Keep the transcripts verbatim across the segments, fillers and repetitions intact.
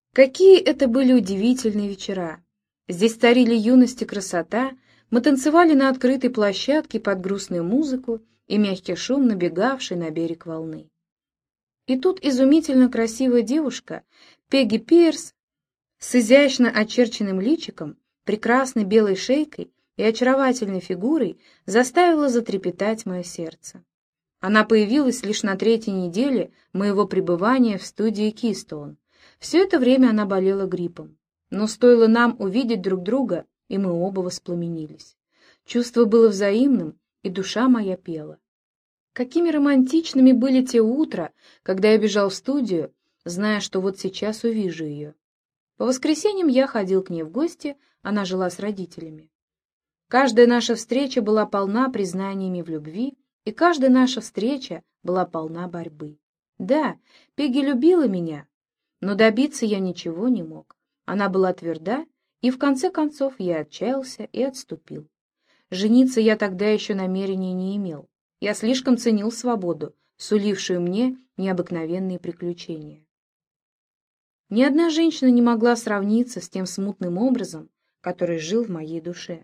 Какие это были удивительные вечера! Здесь царили юность и красота, мы танцевали на открытой площадке под грустную музыку и мягкий шум, набегавший на берег волны. И тут изумительно красивая девушка, Пегги Пирс, с изящно очерченным личиком, прекрасной белой шейкой и очаровательной фигурой, заставила затрепетать мое сердце. Она появилась лишь на третьей неделе моего пребывания в студии Keystone. Все это время она болела гриппом, но стоило нам увидеть друг друга, и мы оба воспламенились. Чувство было взаимным, и душа моя пела. Какими романтичными были те утра, когда я бежал в студию, зная, что вот сейчас увижу ее. По воскресеньям я ходил к ней в гости, она жила с родителями. Каждая наша встреча была полна признаниями в любви, и каждая наша встреча была полна борьбы. Да, Пегги любила меня, но добиться я ничего не мог. Она была тверда, и в конце концов я отчаялся и отступил. Жениться я тогда еще намерения не имел. Я слишком ценил свободу, сулившую мне необыкновенные приключения. Ни одна женщина не могла сравниться с тем смутным образом, который жил в моей душе.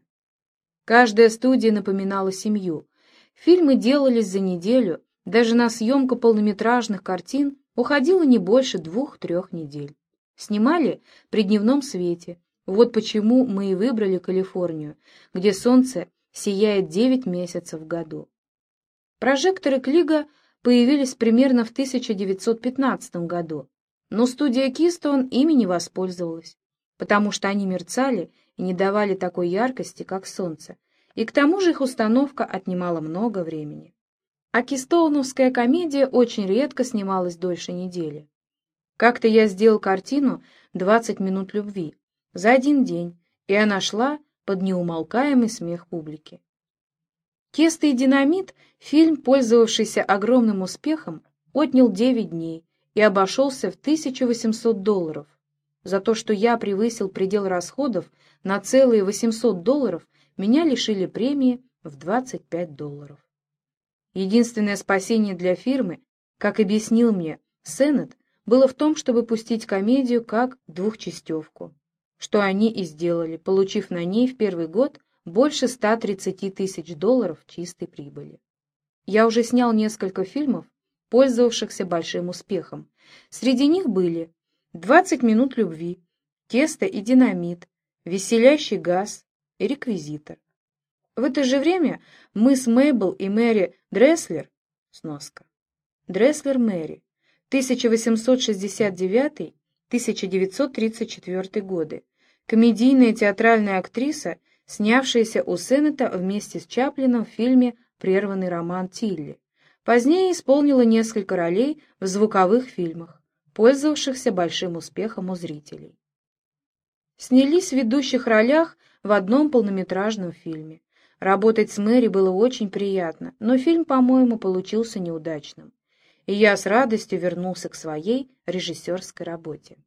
Каждая студия напоминала семью. Фильмы делались за неделю, даже на съемку полнометражных картин уходило не больше двух-трех недель. Снимали при дневном свете. Вот почему мы и выбрали Калифорнию, где солнце сияет девять месяцев в году. Прожекторы Клига появились примерно в тысяча девятьсот пятнадцатом году, но студия Keystone ими не воспользовалась, потому что они мерцали и не давали такой яркости, как солнце, и к тому же их установка отнимала много времени. А кистоуновская комедия очень редко снималась дольше недели. Как-то я сделал картину «двадцать минут любви» за один день, и она шла под неумолкаемый смех публики. «Тесто и динамит», фильм, пользовавшийся огромным успехом, отнял девять дней и обошелся в тысячу восемьсот долларов. За то, что я превысил предел расходов на целые восемьсот долларов, меня лишили премии в двадцать пять долларов. Единственное спасение для фирмы, как объяснил мне Сеннет, было в том, чтобы пустить комедию как двухчастевку, что они и сделали, получив на ней в первый год больше ста тридцати тысяч долларов чистой прибыли. Я уже снял несколько фильмов, пользовавшихся большим успехом. Среди них были «двадцать минут любви», «Тесто и динамит», «Веселящий газ» и «Реквизитор». В это же время мы с Мейбл и Мэри Дреслер, сноска, Дреслер Мэри, тысяча восемьсот шестьдесят девятый — тысяча девятьсот тридцать четвёртый годы, комедийная театральная актриса, снявшаяся у Сеннета вместе с Чаплином в фильме «Прерванный роман Тилли». Позднее исполнила несколько ролей в звуковых фильмах, пользовавшихся большим успехом у зрителей. Снялись в ведущих ролях в одном полнометражном фильме. Работать с Мэри было очень приятно, но фильм, по-моему, получился неудачным, и я с радостью вернулся к своей режиссерской работе.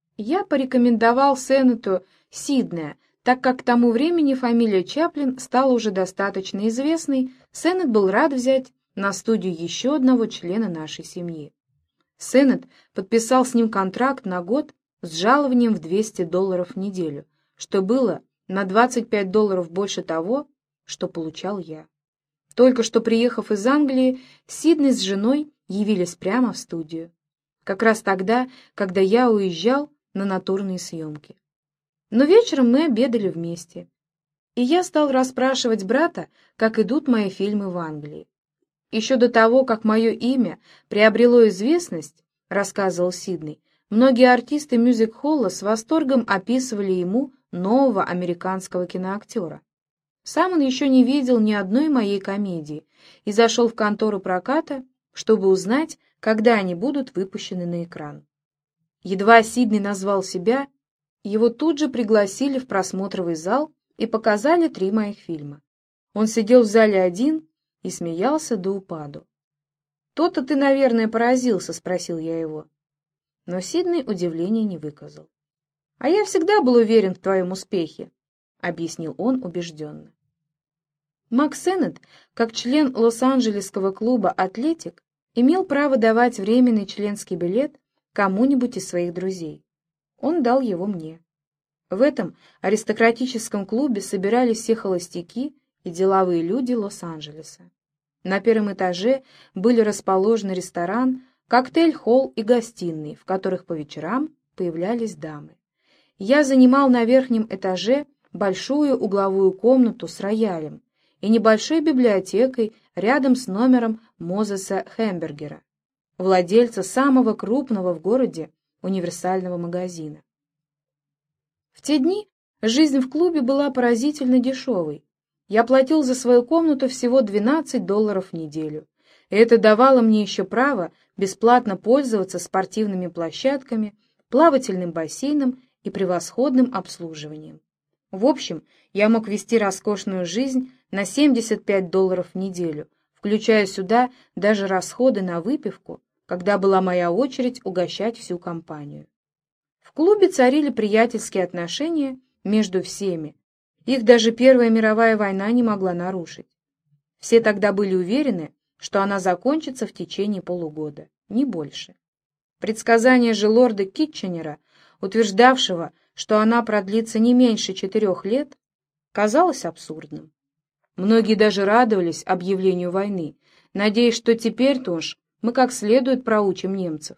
Я порекомендовал Сеннету Сиднея, так как к тому времени фамилия Чаплин стала уже достаточно известной. Сеннет был рад взять на студию еще одного члена нашей семьи. Сеннет подписал с ним контракт на год с жалованием в двести долларов в неделю, что было на двадцать пять долларов больше того, что получал я. Только что приехав из Англии, Сидней с женой явились прямо в студию, как раз тогда, когда я уезжал на натурные съемки. Но вечером мы обедали вместе, и я стал расспрашивать брата, как идут мои фильмы в Англии. Еще до того, как мое имя приобрело известность, рассказывал Сидней, многие артисты мюзик-холла с восторгом описывали ему нового американского киноактера. Сам он еще не видел ни одной моей комедии и зашел в контору проката, чтобы узнать, когда они будут выпущены на экран. Едва Сидней назвал себя, его тут же пригласили в просмотровый зал и показали три моих фильма. Он сидел в зале один и смеялся до упаду. «То-то ты, наверное, поразился», — спросил я его. Но Сидней удивления не выказал. «А я всегда был уверен в твоем успехе», — объяснил он убежденно. Мак Сеннет, как член Лос-Анджелесского клуба «Атлетик», имел право давать временный членский билет кому-нибудь из своих друзей. Он дал его мне. В этом аристократическом клубе собирались все холостяки и деловые люди Лос-Анджелеса. На первом этаже были расположены ресторан, коктейль-холл и гостиные, в которых по вечерам появлялись дамы. Я занимал на верхнем этаже большую угловую комнату с роялем и небольшой библиотекой рядом с номером Мозеса Хембергера, владельца самого крупного в городе универсального магазина. В те дни жизнь в клубе была поразительно дешевой. Я платил за свою комнату всего двенадцать долларов в неделю, и это давало мне еще право бесплатно пользоваться спортивными площадками, плавательным бассейном и превосходным обслуживанием. В общем, я мог вести роскошную жизнь на семьдесят пять долларов в неделю, включая сюда даже расходы на выпивку, когда была моя очередь угощать всю компанию. В клубе царили приятельские отношения между всеми. Их даже Первая мировая война не могла нарушить. Все тогда были уверены, что она закончится в течение полугода, не больше. Предсказание же лорда Китченера, утверждавшего, что она продлится не меньше четырех лет, казалось абсурдным. Многие даже радовались объявлению войны, надеясь, что теперь-то уж мы как следует проучим немцев.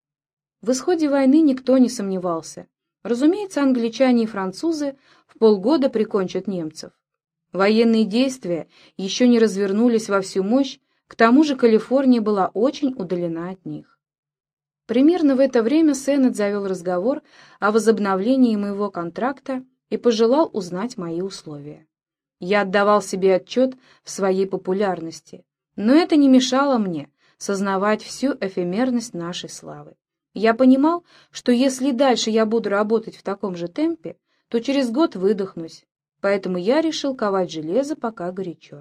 В исходе войны никто не сомневался. Разумеется, англичане и французы в полгода прикончат немцев. Военные действия еще не развернулись во всю мощь, к тому же Калифорния была очень удалена от них. Примерно в это время Сеннет завел разговор о возобновлении моего контракта и пожелал узнать мои условия. Я отдавал себе отчет в своей популярности, но это не мешало мне сознавать всю эфемерность нашей славы. Я понимал, что если дальше я буду работать в таком же темпе, то через год выдохнусь, поэтому я решил ковать железо, пока горячо.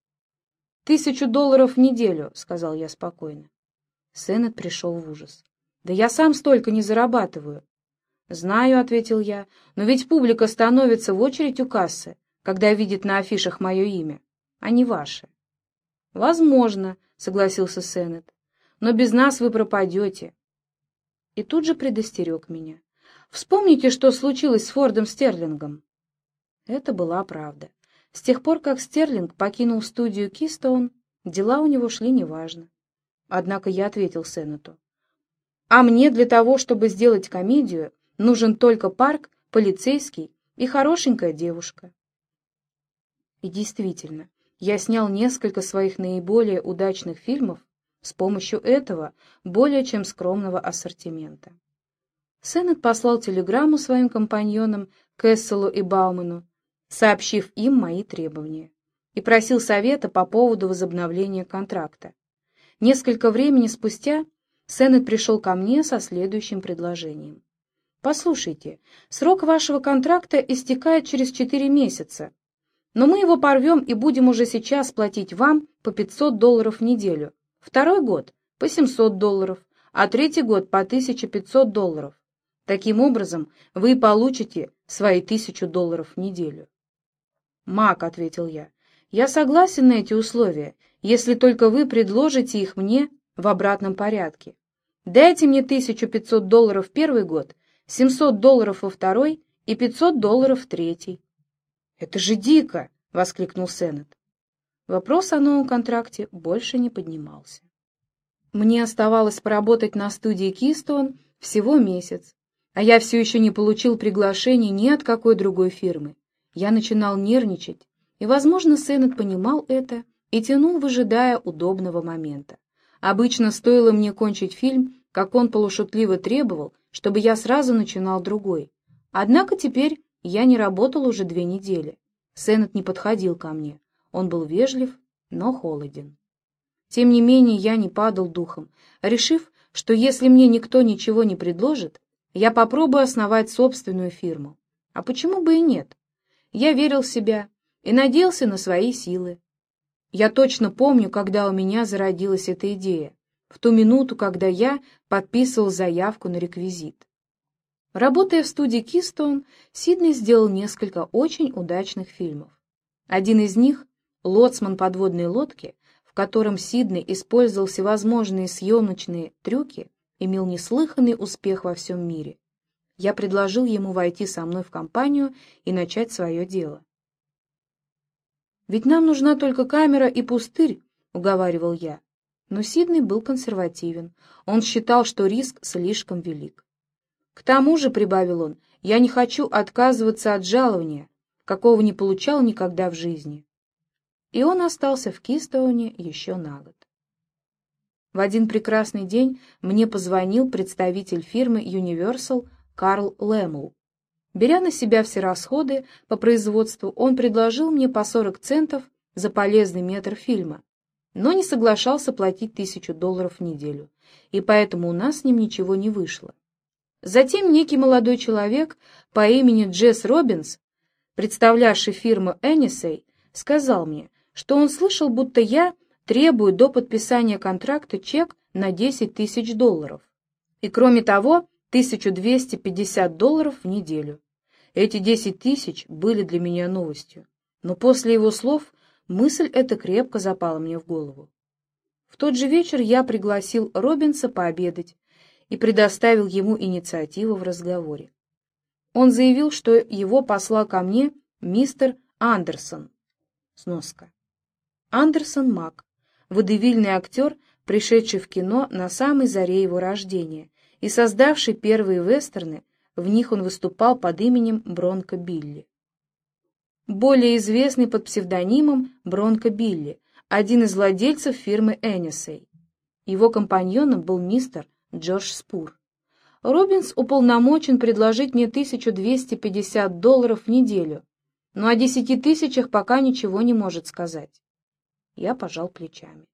«Тысячу долларов в неделю», — сказал я спокойно. Сеннет пришел в ужас. «Да я сам столько не зарабатываю». «Знаю», — ответил я, — «но ведь публика становится в очередь у кассы, когда видит на афишах мое имя, а не ваше». «Возможно», — согласился Сеннет, — «но без нас вы пропадете». И тут же предостерег меня. «Вспомните, что случилось с Фордом Стерлингом». Это была правда. С тех пор, как Стерлинг покинул студию Keystone, дела у него шли неважно. Однако я ответил Сеннету: «А мне для того, чтобы сделать комедию, нужен только парк, полицейский и хорошенькая девушка». И действительно, я снял несколько своих наиболее удачных фильмов с помощью этого более чем скромного ассортимента. Сеннет послал телеграмму своим компаньонам Кесселу и Бауману, сообщив им мои требования, и просил совета по поводу возобновления контракта. Несколько времени спустя Сеннет пришел ко мне со следующим предложением. «Послушайте, срок вашего контракта истекает через четыре месяца, но мы его порвем и будем уже сейчас платить вам по пятьсот долларов в неделю, второй год по семьсот долларов, а третий год по тысяча пятьсот долларов. Таким образом, вы получите свои тысячу долларов в неделю». «Мак», — ответил я, — «я согласен на эти условия, если только вы предложите их мне в обратном порядке. Дайте мне тысячу пятьсот долларов в первый год, семьсот долларов во второй и пятьсот долларов в третий». «Это же дико!» — воскликнул Сеннет. Вопрос о новом контракте больше не поднимался. Мне оставалось поработать на студии Keystone всего месяц, а я все еще не получил приглашений ни от какой другой фирмы. Я начинал нервничать, и, возможно, Сеннет понимал это и тянул, выжидая удобного момента. Обычно стоило мне кончить фильм, как он полушутливо требовал, чтобы я сразу начинал другой. Однако теперь я не работал уже две недели. Сеннет не подходил ко мне. Он был вежлив, но холоден. Тем не менее, я не падал духом, решив, что если мне никто ничего не предложит, я попробую основать собственную фирму. А почему бы и нет? Я верил в себя и надеялся на свои силы. Я точно помню, когда у меня зародилась эта идея, в ту минуту, когда я подписывал заявку на реквизит. Работая в студии Keystone, Сидней сделал несколько очень удачных фильмов. Один из них — «Лоцман подводной лодки», в котором Сидней использовал всевозможные съемочные трюки, имел неслыханный успех во всем мире. Я предложил ему войти со мной в компанию и начать свое дело. «Ведь нам нужна только камера и пустырь», — уговаривал я. Но Сидней был консервативен. Он считал, что риск слишком велик. «К тому же», — прибавил он, — «я не хочу отказываться от жалования, какого не получал никогда в жизни». И он остался в Кистоуне еще на год. В один прекрасный день мне позвонил представитель фирмы Universal Карл Лэмл. Беря на себя все расходы по производству, он предложил мне по сорок центов за полезный метр фильма, но не соглашался платить тысячу долларов в неделю, и поэтому у нас с ним ничего не вышло. Затем некий молодой человек по имени Джесс Робинс, представлявший фирму Энисей, сказал мне, что он слышал, будто я требую до подписания контракта чек на десять тысяч долларов, и кроме того тысячу двести пятьдесят долларов в неделю. Эти десять тысяч были для меня новостью, но после его слов мысль эта крепко запала мне в голову. В тот же вечер я пригласил Робинса пообедать и предоставил ему инициативу в разговоре. Он заявил, что его послал ко мне мистер Андерсон. Сноска. Андерсон Мак, водевильный актер, пришедший в кино на самой заре его рождения и создавший первые вестерны. В них он выступал под именем Бронко Билли. Более известный под псевдонимом Бронко Билли, один из владельцев фирмы Энисей. Его компаньоном был мистер Джордж Спур. Робинс уполномочен предложить мне тысячу двести пятьдесят долларов в неделю, но о десяти тысячах пока ничего не может сказать. Я пожал плечами.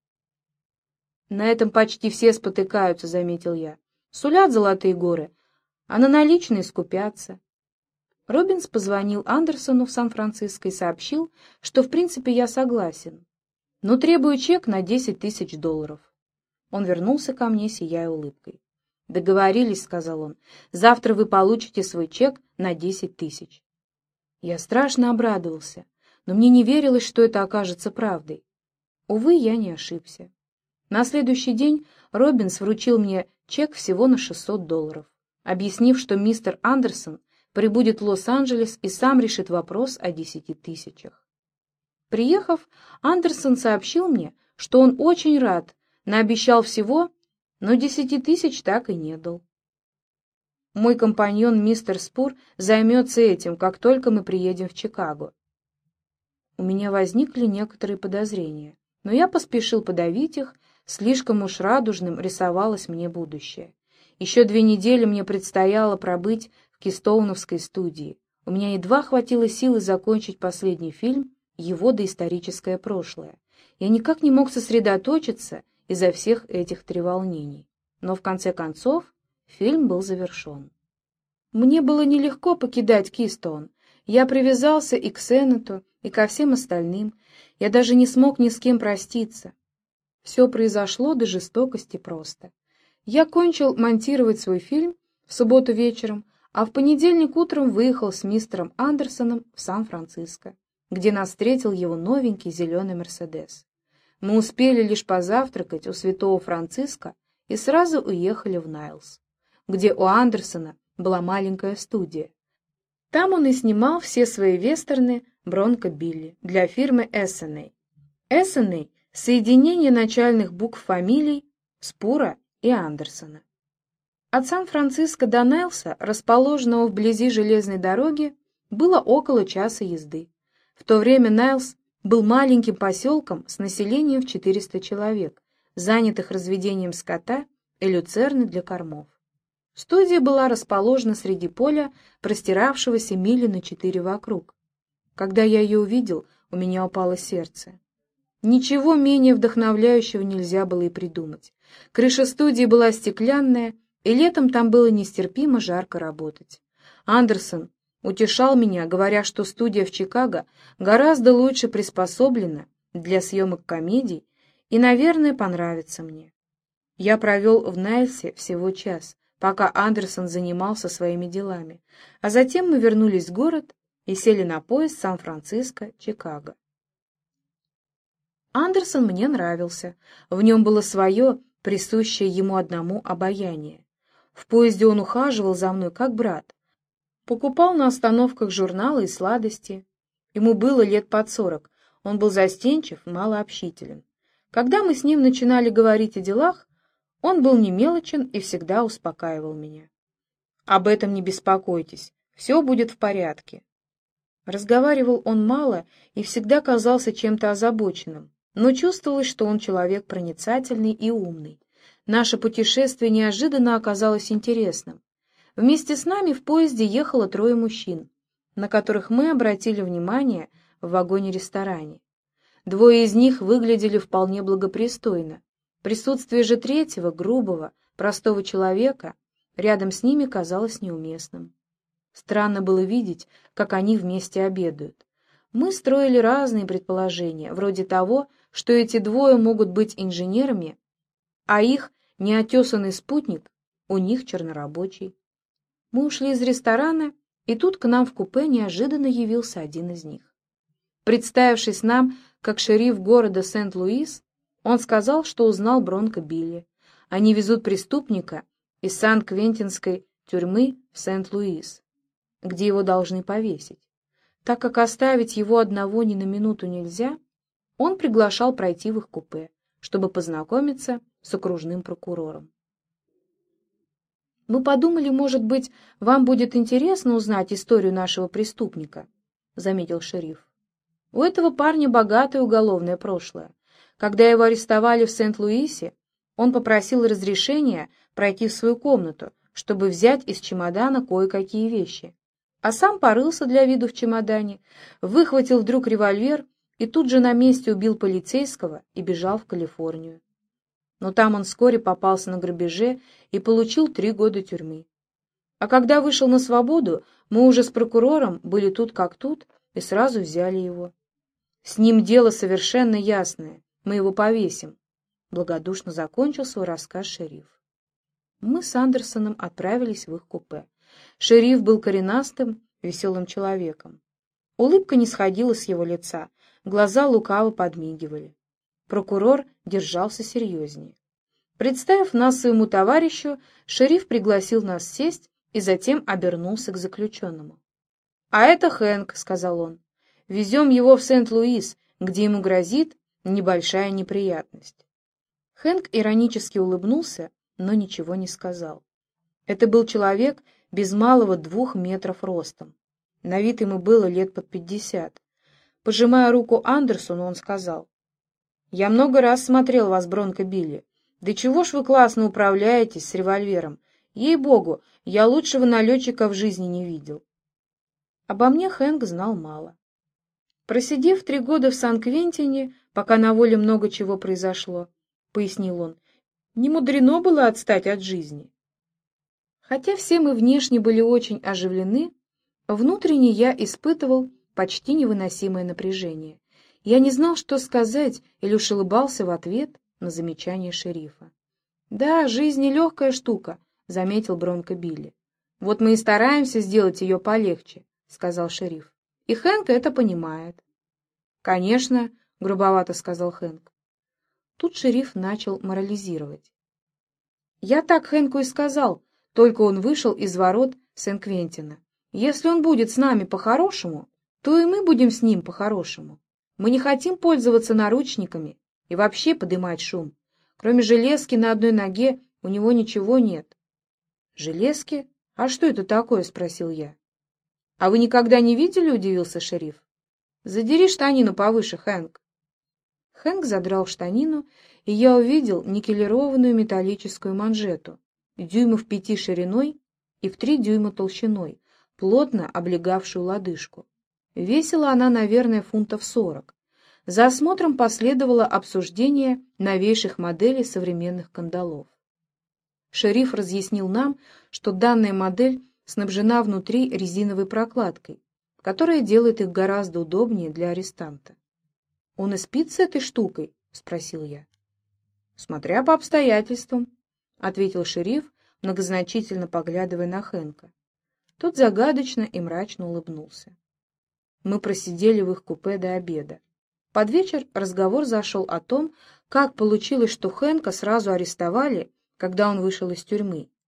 «На этом почти все спотыкаются», — заметил я. «Сулят золотые горы, а на наличные скупятся». Робинс позвонил Андерсону в Сан-Франциско и сообщил, что в принципе я согласен, но требую чек на десять тысяч долларов. Он вернулся ко мне, сияя улыбкой. «Договорились», — сказал он, — «завтра вы получите свой чек на десять тысяч». Я страшно обрадовался, но мне не верилось, что это окажется правдой. Увы, я не ошибся. На следующий день Робинс вручил мне чек всего на шестьсот долларов, объяснив, что мистер Андерсон прибудет в Лос-Анджелес и сам решит вопрос о десяти тысячах. Приехав, Андерсон сообщил мне, что он очень рад, наобещал всего, но десяти тысяч так и не дал. Мой компаньон мистер Спур займется этим, как только мы приедем в Чикаго. У меня возникли некоторые подозрения, но я поспешил подавить их, слишком уж радужным рисовалось мне будущее. Еще две недели мне предстояло пробыть в Кистоуновской студии. У меня едва хватило силы закончить последний фильм «Его доисторическое прошлое». Я никак не мог сосредоточиться из-за всех этих треволнений. Но в конце концов фильм был завершен. Мне было нелегко покидать Кистоун. Я привязался и к Сеннету, и ко всем остальным. Я даже не смог ни с кем проститься. Все произошло до жестокости просто. Я кончил монтировать свой фильм в субботу вечером, а в понедельник утром выехал с мистером Андерсоном в Сан-Франциско, где нас встретил его новенький зеленый Мерседес. Мы успели лишь позавтракать у святого Франциска и сразу уехали в Найлс, где у Андерсона была маленькая студия. Там он и снимал все свои вестерны «Бронко Билли» для фирмы Эссеней. Эссеней — соединение начальных букв фамилий Спура и Андерсона. От Сан-Франциско до Найлса, расположенного вблизи железной дороги, было около часа езды. В то время Найлс был маленьким поселком с населением в четыреста человек, занятых разведением скота и люцерны для кормов. Студия была расположена среди поля, простиравшегося мили на четыре вокруг. Когда я ее увидел, у меня упало сердце. Ничего менее вдохновляющего нельзя было и придумать. Крыша студии была стеклянная, и летом там было нестерпимо жарко работать. Андерсон утешал меня, говоря, что студия в Чикаго гораздо лучше приспособлена для съемок комедий и, наверное, понравится мне. Я провел в Найлсе всего час, пока Андерсон занимался своими делами, а затем мы вернулись в город и сели на поезд Сан-Франциско-Чикаго. Андерсон мне нравился, в нем было свое, присущее ему одному обаяние. В поезде он ухаживал за мной как брат. Покупал на остановках журналы и сладости. Ему было лет под сорок. Он был застенчив, малообщителен. Когда мы с ним начинали говорить о делах, он был немелочен и всегда успокаивал меня. «Об этом не беспокойтесь, все будет в порядке». Разговаривал он мало и всегда казался чем-то озабоченным, но чувствовалось, что он человек проницательный и умный. Наше путешествие неожиданно оказалось интересным. Вместе с нами в поезде ехало трое мужчин, на которых мы обратили внимание в вагоне-ресторане. Двое из них выглядели вполне благопристойно. Присутствие же третьего, грубого, простого человека, рядом с ними казалось неуместным. Странно было видеть, как они вместе обедают. Мы строили разные предположения, вроде того, что эти двое могут быть инженерами, а их неотесанный спутник у них чернорабочий. Мы ушли из ресторана, и тут к нам в купе неожиданно явился один из них. Представившись нам как шериф города Сент-Луис, он сказал, что узнал Бронко Билли. Они везут преступника из Сан-Квентинской тюрьмы в Сент-Луис, где его должны повесить. Так как оставить его одного ни на минуту нельзя, он приглашал пройти в их купе, чтобы познакомиться с окружным прокурором. «Мы подумали, может быть, вам будет интересно узнать историю нашего преступника», — заметил шериф. «У этого парня богатое уголовное прошлое. Когда его арестовали в Сент-Луисе, он попросил разрешения пройти в свою комнату, чтобы взять из чемодана кое-какие вещи. А сам порылся для виду в чемодане, выхватил вдруг револьвер и тут же на месте убил полицейского и бежал в Калифорнию. Но там он вскоре попался на грабеже и получил три года тюрьмы. А когда вышел на свободу, мы уже с прокурором были тут как тут и сразу взяли его. С ним дело совершенно ясное, мы его повесим», — благодушно закончил свой рассказ шериф. Мы с Андерсоном отправились в их купе. Шериф был коренастым, веселым человеком. Улыбка не сходила с его лица, глаза лукаво подмигивали. Прокурор держался серьезнее. Представив нас своему товарищу, шериф пригласил нас сесть и затем обернулся к заключенному. «А это Хэнк», — сказал он. «Везем его в Сент-Луис, где ему грозит небольшая неприятность». Хэнк иронически улыбнулся, но ничего не сказал. Это был человек без малого двух метров ростом. На вид ему было лет под пятьдесят. Пожимая руку Андерсону, он сказал: «Я много раз смотрел вас, Бронко Билли. Да чего ж вы классно управляетесь с револьвером? Ей-богу, я лучшего налетчика в жизни не видел». Обо мне Хэнк знал мало. Просидев три года в Сан-Квентине, пока на воле много чего произошло, — пояснил он, — не мудрено было отстать от жизни. Хотя все мы внешне были очень оживлены, внутренне я испытывал почти невыносимое напряжение. Я не знал, что сказать, и лишь улыбался в ответ на замечание шерифа. «Да, жизнь нелегкая штука», — заметил Бронко Билли. «Вот мы и стараемся сделать ее полегче», — сказал шериф. «И Хэнк это понимает». «Конечно», — грубовато сказал Хэнк. Тут шериф начал морализировать. «Я так Хэнку и сказал, только он вышел из ворот Сен-Квентина. Если он будет с нами по-хорошему, то и мы будем с ним по-хорошему. Мы не хотим пользоваться наручниками и вообще подымать шум. Кроме железки на одной ноге у него ничего нет». «Железки? А что это такое?» — спросил я. «А вы никогда не видели?» — удивился шериф. «Задери штанину повыше, Хэнк». Хэнк задрал штанину, и я увидел никелированную металлическую манжету, дюймов пяти шириной и в три дюйма толщиной, плотно облегавшую лодыжку. Весила она, наверное, фунтов сорок. За осмотром последовало обсуждение новейших моделей современных кандалов. Шериф разъяснил нам, что данная модель снабжена внутри резиновой прокладкой, которая делает их гораздо удобнее для арестанта. «Он и спит с этой штукой?» — спросил я. «Смотря по обстоятельствам», — ответил шериф, многозначительно поглядывая на Хэнка. Тот загадочно и мрачно улыбнулся. Мы просидели в их купе до обеда. Под вечер разговор зашел о том, как получилось, что Хэнка сразу арестовали, когда он вышел из тюрьмы.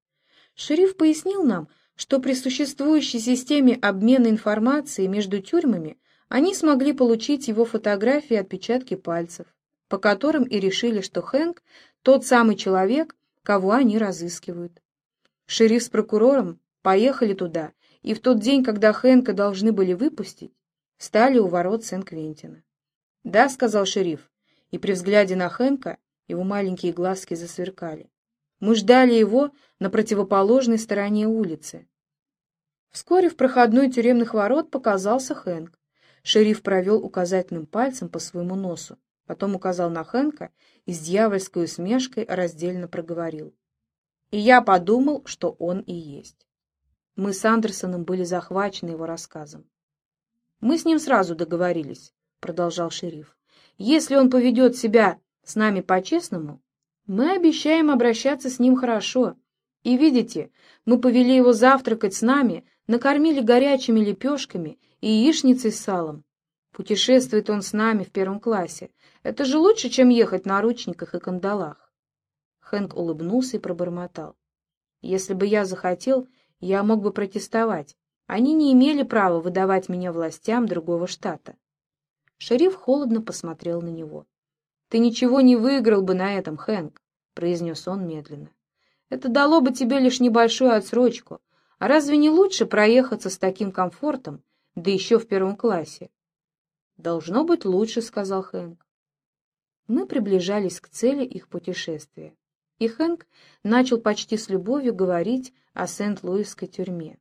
Шериф пояснил нам, что при существующей системе обмена информацией между тюрьмами они смогли получить его фотографии и отпечатки пальцев, по которым и решили, что Хэнк — тот самый человек, кого они разыскивают. Шериф с прокурором поехали туда, и в тот день, когда Хэнка должны были выпустить, стали у ворот Сен-Квентина. «Да», — сказал шериф, и при взгляде на Хэнка его маленькие глазки засверкали. «Мы ждали его на противоположной стороне улицы». Вскоре в проходной тюремных ворот показался Хэнк. Шериф провел указательным пальцем по своему носу, потом указал на Хэнка и с дьявольской усмешкой раздельно проговорил. И я подумал, что он и есть. Мы с Андерсоном были захвачены его рассказом. «Мы с ним сразу договорились», — продолжал шериф. «Если он поведет себя с нами по-честному, мы обещаем обращаться с ним хорошо. И видите, мы повели его завтракать с нами, накормили горячими лепешками и яичницей с салом. Путешествует он с нами в первом классе. Это же лучше, чем ехать на наручниках и кандалах». Хэнк улыбнулся и пробормотал. «Если бы я захотел, я мог бы протестовать. Они не имели права выдавать меня властям другого штата». Шериф холодно посмотрел на него. «Ты ничего не выиграл бы на этом, Хэнк», — произнес он медленно. «Это дало бы тебе лишь небольшую отсрочку. А разве не лучше проехаться с таким комфортом, да еще в первом классе?» «Должно быть лучше», — сказал Хэнк. Мы приближались к цели их путешествия, и Хэнк начал почти с любовью говорить о Сент-Луисской тюрьме.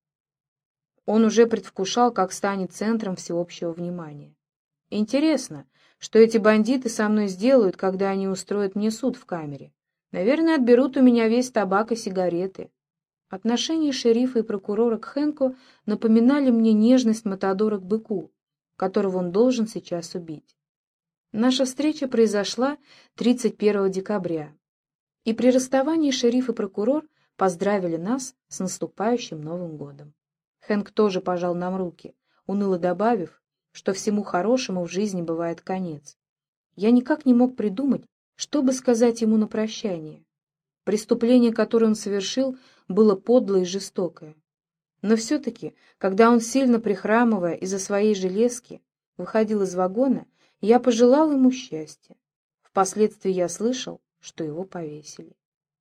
Он уже предвкушал, как станет центром всеобщего внимания. «Интересно, что эти бандиты со мной сделают, когда они устроят мне суд в камере? Наверное, отберут у меня весь табак и сигареты». Отношения шерифа и прокурора к Хэнку напоминали мне нежность матадора к быку, которого он должен сейчас убить. Наша встреча произошла тридцать первого декабря, и при расставании шериф и прокурор поздравили нас с наступающим Новым годом. Хэнк тоже пожал нам руки, уныло добавив, что всему хорошему в жизни бывает конец. Я никак не мог придумать, что бы сказать ему на прощание. Преступление, которое он совершил, было подлое и жестокое. Но все-таки, когда он, сильно прихрамывая из-за своей железки, выходил из вагона, я пожелал ему счастья. Впоследствии я слышал, что его повесили.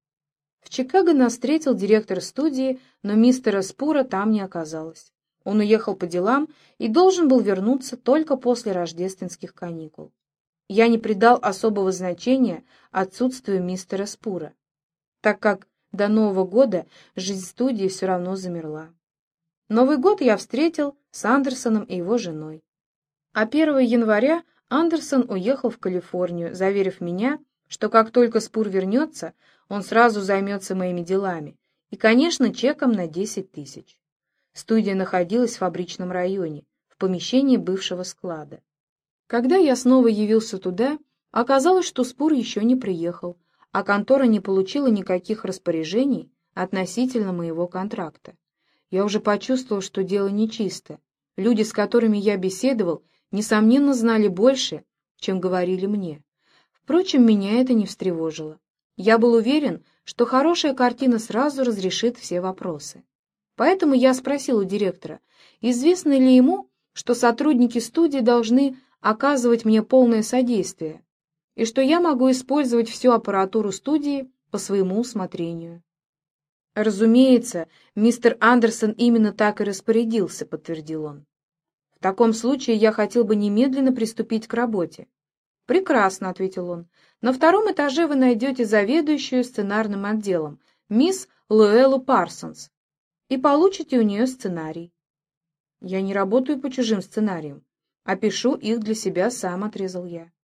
В Чикаго нас встретил директор студии, но мистера Спура там не оказалось. Он уехал по делам и должен был вернуться только после рождественских каникул. Я не придал особого значения отсутствию мистера Спура, так как до Нового года жизнь студии все равно замерла. Новый год я встретил с Андерсоном и его женой. А первого января Андерсон уехал в Калифорнию, заверив меня, что как только Спур вернется, он сразу займется моими делами, и, конечно, чеком на десять тысяч. Студия находилась в фабричном районе, в помещении бывшего склада. Когда я снова явился туда, оказалось, что Спур еще не приехал, а контора не получила никаких распоряжений относительно моего контракта. Я уже почувствовал, что дело нечисто. Люди, с которыми я беседовал, несомненно, знали больше, чем говорили мне. Впрочем, меня это не встревожило. Я был уверен, что хорошая картина сразу разрешит все вопросы. Поэтому я спросил у директора, известно ли ему, что сотрудники студии должны оказывать мне полное содействие, и что я могу использовать всю аппаратуру студии по своему усмотрению. «Разумеется, мистер Андерсон именно так и распорядился», — подтвердил он. «В таком случае я хотел бы немедленно приступить к работе». «Прекрасно», — ответил он. «На втором этаже вы найдете заведующую сценарным отделом, мисс Луэллу Парсонс, и получите у нее сценарий». «Я не работаю по чужим сценариям, а пишу их для себя сам», — отрезал я.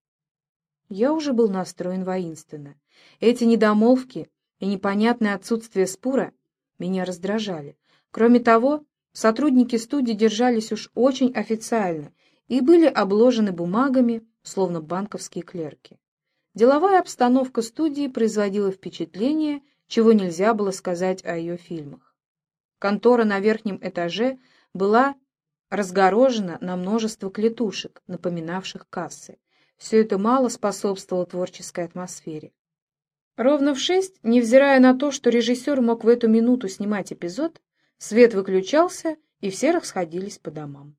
Я уже был настроен воинственно. Эти недомолвки и непонятное отсутствие Спура меня раздражали. Кроме того, сотрудники студии держались уж очень официально и были обложены бумагами, словно банковские клерки. Деловая обстановка студии производила впечатление, чего нельзя было сказать о ее фильмах. Контора на верхнем этаже была разгорожена на множество клетушек, напоминавших кассы. Все это мало способствовало творческой атмосфере. Ровно в шесть, невзирая на то, что режиссер мог в эту минуту снимать эпизод, свет выключался, и все расходились по домам.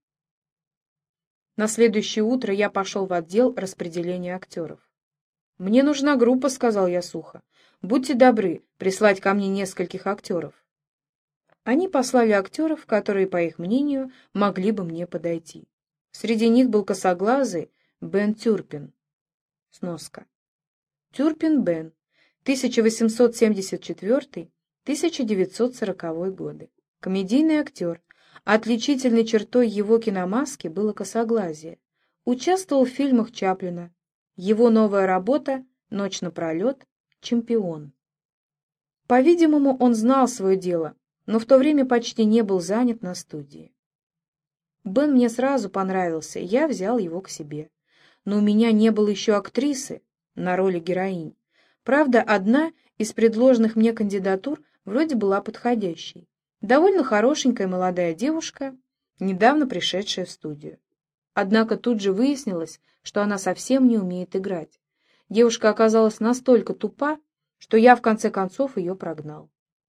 На следующее утро я пошел в отдел распределения актеров. «Мне нужна группа», — сказал я сухо. «Будьте добры прислать ко мне нескольких актеров». Они послали актеров, которые, по их мнению, могли бы мне подойти. Среди них был косоглазый Бен Тюрпин. Сноска. Тюрпин Бен, тысяча восемьсот семьдесят четвёртый — тысяча девятьсот сороковой годы. Комедийный актер. Отличительной чертой его киномаски было косоглазие. Участвовал в фильмах Чаплина. Его новая работа «Ночь напролет», «Чемпион». По-видимому, он знал свое дело, но в то время почти не был занят на студии. Бен мне сразу понравился, и я взял его к себе. Но у меня не было еще актрисы на роли героинь. Правда, одна из предложенных мне кандидатур вроде была подходящей. Довольно хорошенькая молодая девушка, недавно пришедшая в студию. Однако тут же выяснилось, что она совсем не умеет играть. Девушка оказалась настолько тупа, что я в конце концов ее прогнал.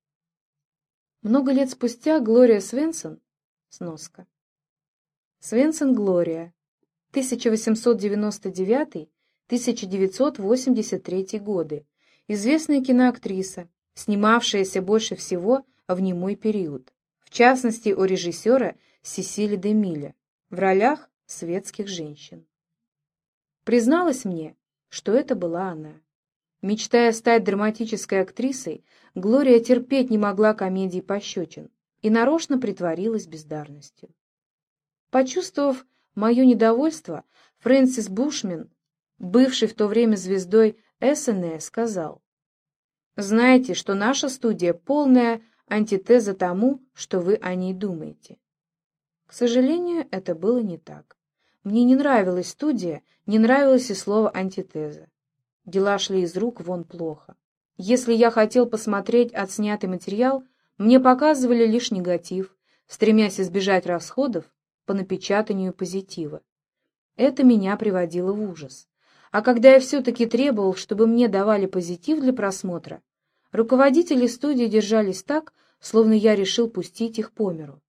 Много лет спустя Глория Свенсон, сноска. Свенсон Глория, тысяча восемьсот девяносто девятый — тысяча девятьсот восемьдесят третий годы, известная киноактриса, снимавшаяся больше всего в немой период, в частности у режиссера Сесили де Милля, в ролях светских женщин. Призналась мне, что это была она. Мечтая стать драматической актрисой, Глория терпеть не могла комедий пощечин и нарочно притворилась бездарностью. Почувствовав мое недовольство, Фрэнсис Бушмен, бывший в то время звездой эс эн э, сказал: «Знаете, что наша студия полная антитеза тому, что вы о ней думаете». К сожалению, это было не так. Мне не нравилась студия, не нравилось и слово «антитеза». Дела шли из рук вон плохо. Если я хотел посмотреть отснятый материал, мне показывали лишь негатив, стремясь избежать расходов по напечатанию позитива. Это меня приводило в ужас. А когда я все-таки требовал, чтобы мне давали позитив для просмотра, руководители студии держались так, словно я решил пустить их по миру.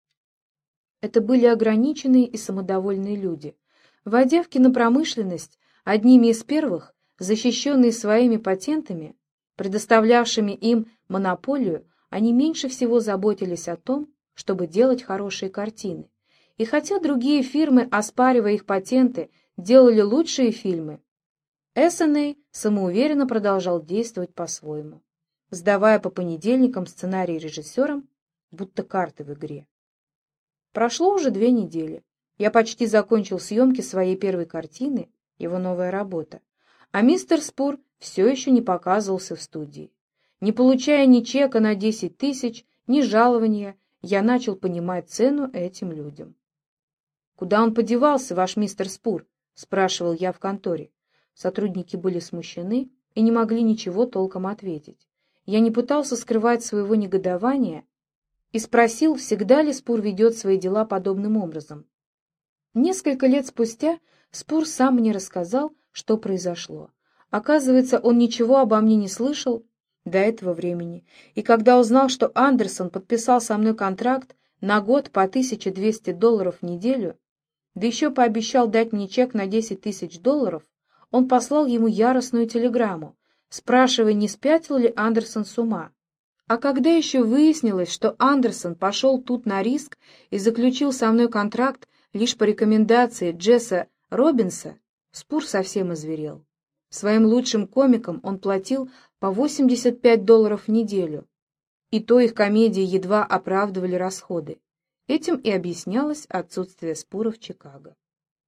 Это были ограниченные и самодовольные люди. Войдя в кинопромышленность, одними из первых, защищенные своими патентами, предоставлявшими им монополию, они меньше всего заботились о том, чтобы делать хорошие картины. И хотя другие фирмы, оспаривая их патенты, делали лучшие фильмы, эс эн э самоуверенно продолжал действовать по-своему, сдавая по понедельникам сценарий режиссерам, будто карты в игре. Прошло уже две недели. Я почти закончил съемки своей первой картины, его новая работа, а мистер Спур все еще не показывался в студии. Не получая ни чека на десять тысяч, ни жалования, я начал понимать цену этим людям. «Куда он подевался, ваш мистер Спур?» — спрашивал я в конторе. Сотрудники были смущены и не могли ничего толком ответить. Я не пытался скрывать своего негодования и спросил, всегда ли Спур ведет свои дела подобным образом. Несколько лет спустя Спур сам мне рассказал, что произошло. Оказывается, он ничего обо мне не слышал до этого времени, и когда узнал, что Андерсон подписал со мной контракт на год по тысяче двести долларов в неделю, да еще пообещал дать мне чек на десять тысяч долларов, он послал ему яростную телеграмму, спрашивая, не спятил ли Андерсон с ума. А когда еще выяснилось, что Андерсон пошел тут на риск и заключил со мной контракт лишь по рекомендации Джесса Робинса, Спур совсем озверел. Своим лучшим комикам он платил по восемьдесят пять долларов в неделю, и то их комедии едва оправдывали расходы. Этим и объяснялось отсутствие Спура в Чикаго.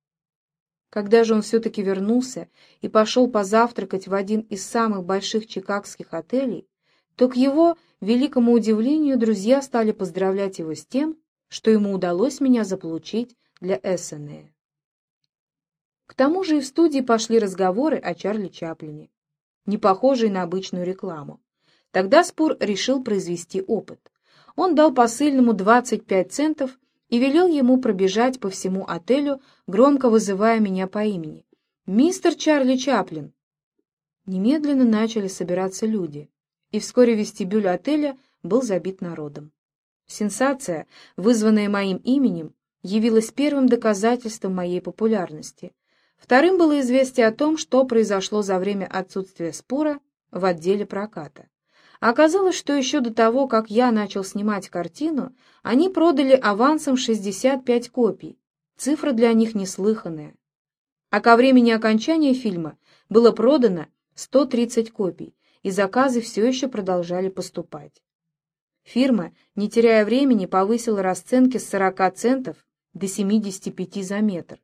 Когда же он все-таки вернулся и пошел позавтракать в один из самых больших чикагских отелей, то, к его великому удивлению, друзья стали поздравлять его с тем, что ему удалось меня заполучить для эс эн э. К тому же и в студии пошли разговоры о Чарли Чаплине, не похожие на обычную рекламу. Тогда Спур решил произвести опыт. Он дал посыльному двадцать пять центов и велел ему пробежать по всему отелю, громко вызывая меня по имени. «Мистер Чарли Чаплин!» Немедленно начали собираться люди, и вскоре вестибюль отеля был забит народом. Сенсация, вызванная моим именем, явилась первым доказательством моей популярности. Вторым было известие о том, что произошло за время отсутствия Спура в отделе проката. Оказалось, что еще до того, как я начал снимать картину, они продали авансом шестьдесят пять копий. Цифра для них неслыханная. А ко времени окончания фильма было продано сто тридцать копий, и заказы все еще продолжали поступать. Фирма, не теряя времени, повысила расценки с сорока центов до семидесяти пяти за метр.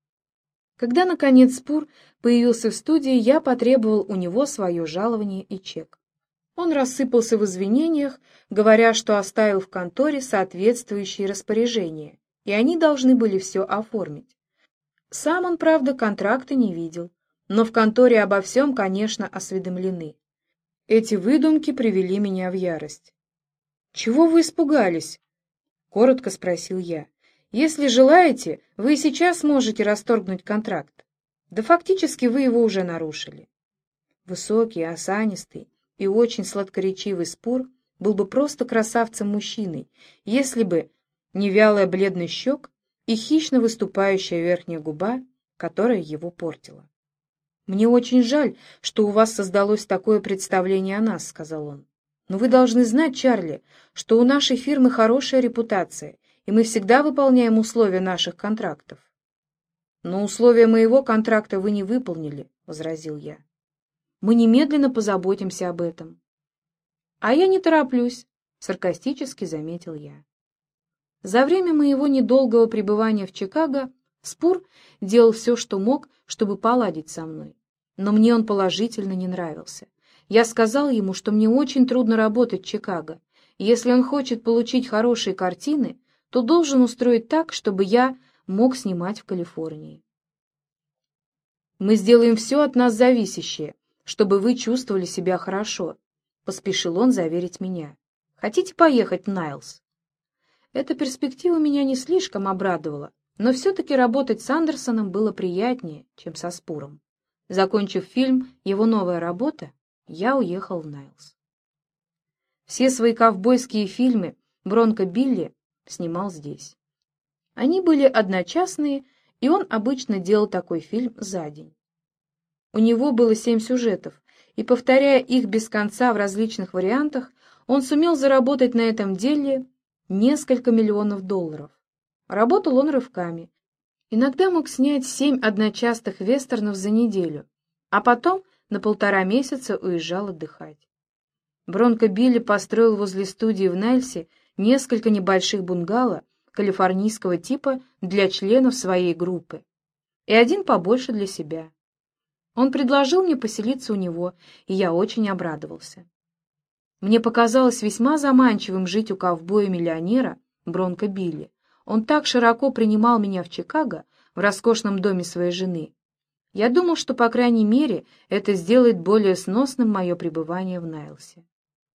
Когда, наконец, Спур появился в студии, я потребовал у него свое жалование и чек. Он рассыпался в извинениях, говоря, что оставил в конторе соответствующие распоряжения, и они должны были все оформить. Сам он, правда, контракта не видел, но в конторе обо всем, конечно, осведомлены. Эти выдумки привели меня в ярость. «Чего вы испугались?» — коротко спросил я. «Если желаете, вы и сейчас можете расторгнуть контракт. Да фактически вы его уже нарушили». Высокий, осанистый и очень сладкоречивый Спур был бы просто красавцем-мужчиной, если бы не вялая бледность щек и хищно выступающая верхняя губа, которая его портила. «Мне очень жаль, что у вас создалось такое представление о нас», — сказал он. «Но вы должны знать, Чарли, что у нашей фирмы хорошая репутация, и мы всегда выполняем условия наших контрактов». «Но условия моего контракта вы не выполнили», — возразил я. «Мы немедленно позаботимся об этом». «А я не тороплюсь», — саркастически заметил я. За время моего недолгого пребывания в Чикаго Спур делал все, что мог, чтобы поладить со мной. Но мне он положительно не нравился. Я сказал ему, что мне очень трудно работать в Чикаго, и если он хочет получить хорошие картины, то должен устроить так, чтобы я мог снимать в Калифорнии. «Мы сделаем все от нас зависящее, чтобы вы чувствовали себя хорошо», — поспешил он заверить меня. «Хотите поехать в Найлс?» Эта перспектива меня не слишком обрадовала, но все-таки работать с Андерсоном было приятнее, чем со Спуром. Закончив фильм «Его новая работа», я уехал в Найлс. Все свои ковбойские фильмы Бронко Билли снимал здесь. Они были одночасные, и он обычно делал такой фильм за день. У него было семь сюжетов, и, повторяя их без конца в различных вариантах, он сумел заработать на этом деле несколько миллионов долларов. Работал он рывками. Иногда мог снять семь одночасных вестернов за неделю, а потом на полтора месяца уезжал отдыхать. Бронко Билли построил возле студии в Найлсе несколько небольших бунгало калифорнийского типа для членов своей группы и один побольше для себя. Он предложил мне поселиться у него, и я очень обрадовался. Мне показалось весьма заманчивым жить у ковбоя-миллионера Бронко Билли. Он так широко принимал меня в Чикаго, в роскошном доме своей жены. Я думал, что, по крайней мере, это сделает более сносным мое пребывание в Найлсе.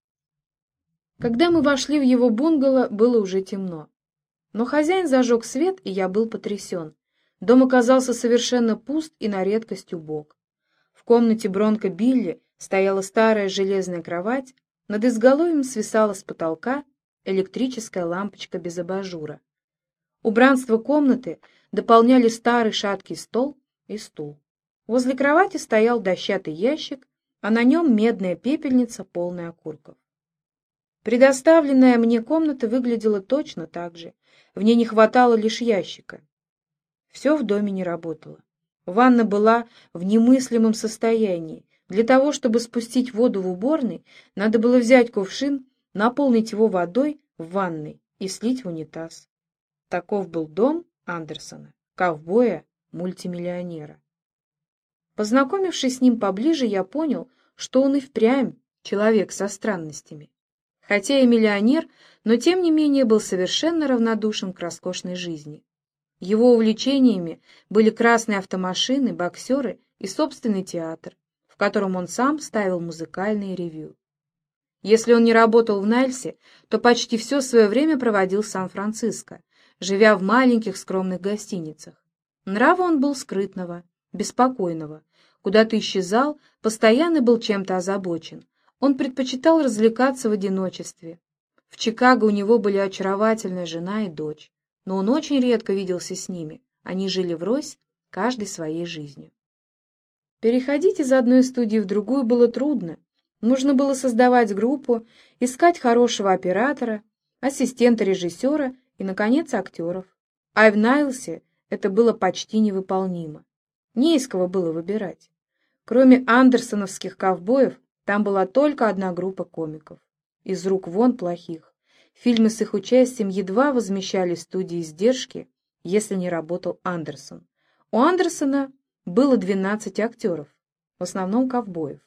Когда мы вошли в его бунгало, было уже темно. Но хозяин зажег свет, и я был потрясен. Дом оказался совершенно пуст и на редкость убог. В комнате Бронко Билли стояла старая железная кровать, над изголовьем свисала с потолка электрическая лампочка без абажура. Убранство комнаты дополняли старый шаткий стол и стул. Возле кровати стоял дощатый ящик, а на нем медная пепельница, полная окурков. Предоставленная мне комната выглядела точно так же. В ней не хватало лишь ящика. Все в доме не работало. Ванна была в немыслимом состоянии. Для того, чтобы спустить воду в уборной, надо было взять кувшин, наполнить его водой в ванной и слить в унитаз. Таков был дом Андерсона, ковбоя-мультимиллионера. Познакомившись с ним поближе, я понял, что он и впрямь человек со странностями. Хотя и миллионер, но тем не менее был совершенно равнодушен к роскошной жизни. Его увлечениями были красные автомашины, боксеры и собственный театр, в котором он сам ставил музыкальные ревю. Если он не работал в Найлсе, то почти все свое время проводил в Сан-Франциско, живя в маленьких скромных гостиницах. Нрава он был скрытного, беспокойного, куда-то исчезал, постоянно был чем-то озабочен. Он предпочитал развлекаться в одиночестве. В Чикаго у него были очаровательная жена и дочь, но он очень редко виделся с ними, они жили врозь, каждый своей жизнью. Переходить из одной студии в другую было трудно. Нужно было создавать группу, искать хорошего оператора, ассистента режиссера и, наконец, актеров. А в Найлсе это было почти невыполнимо. Не из кого было выбирать. Кроме андерсоновских ковбоев, там была только одна группа комиков. Из рук вон плохих. Фильмы с их участием едва возмещали студии издержки, если не работал Андерсон. У Андерсона было двенадцать актеров, в основном ковбоев.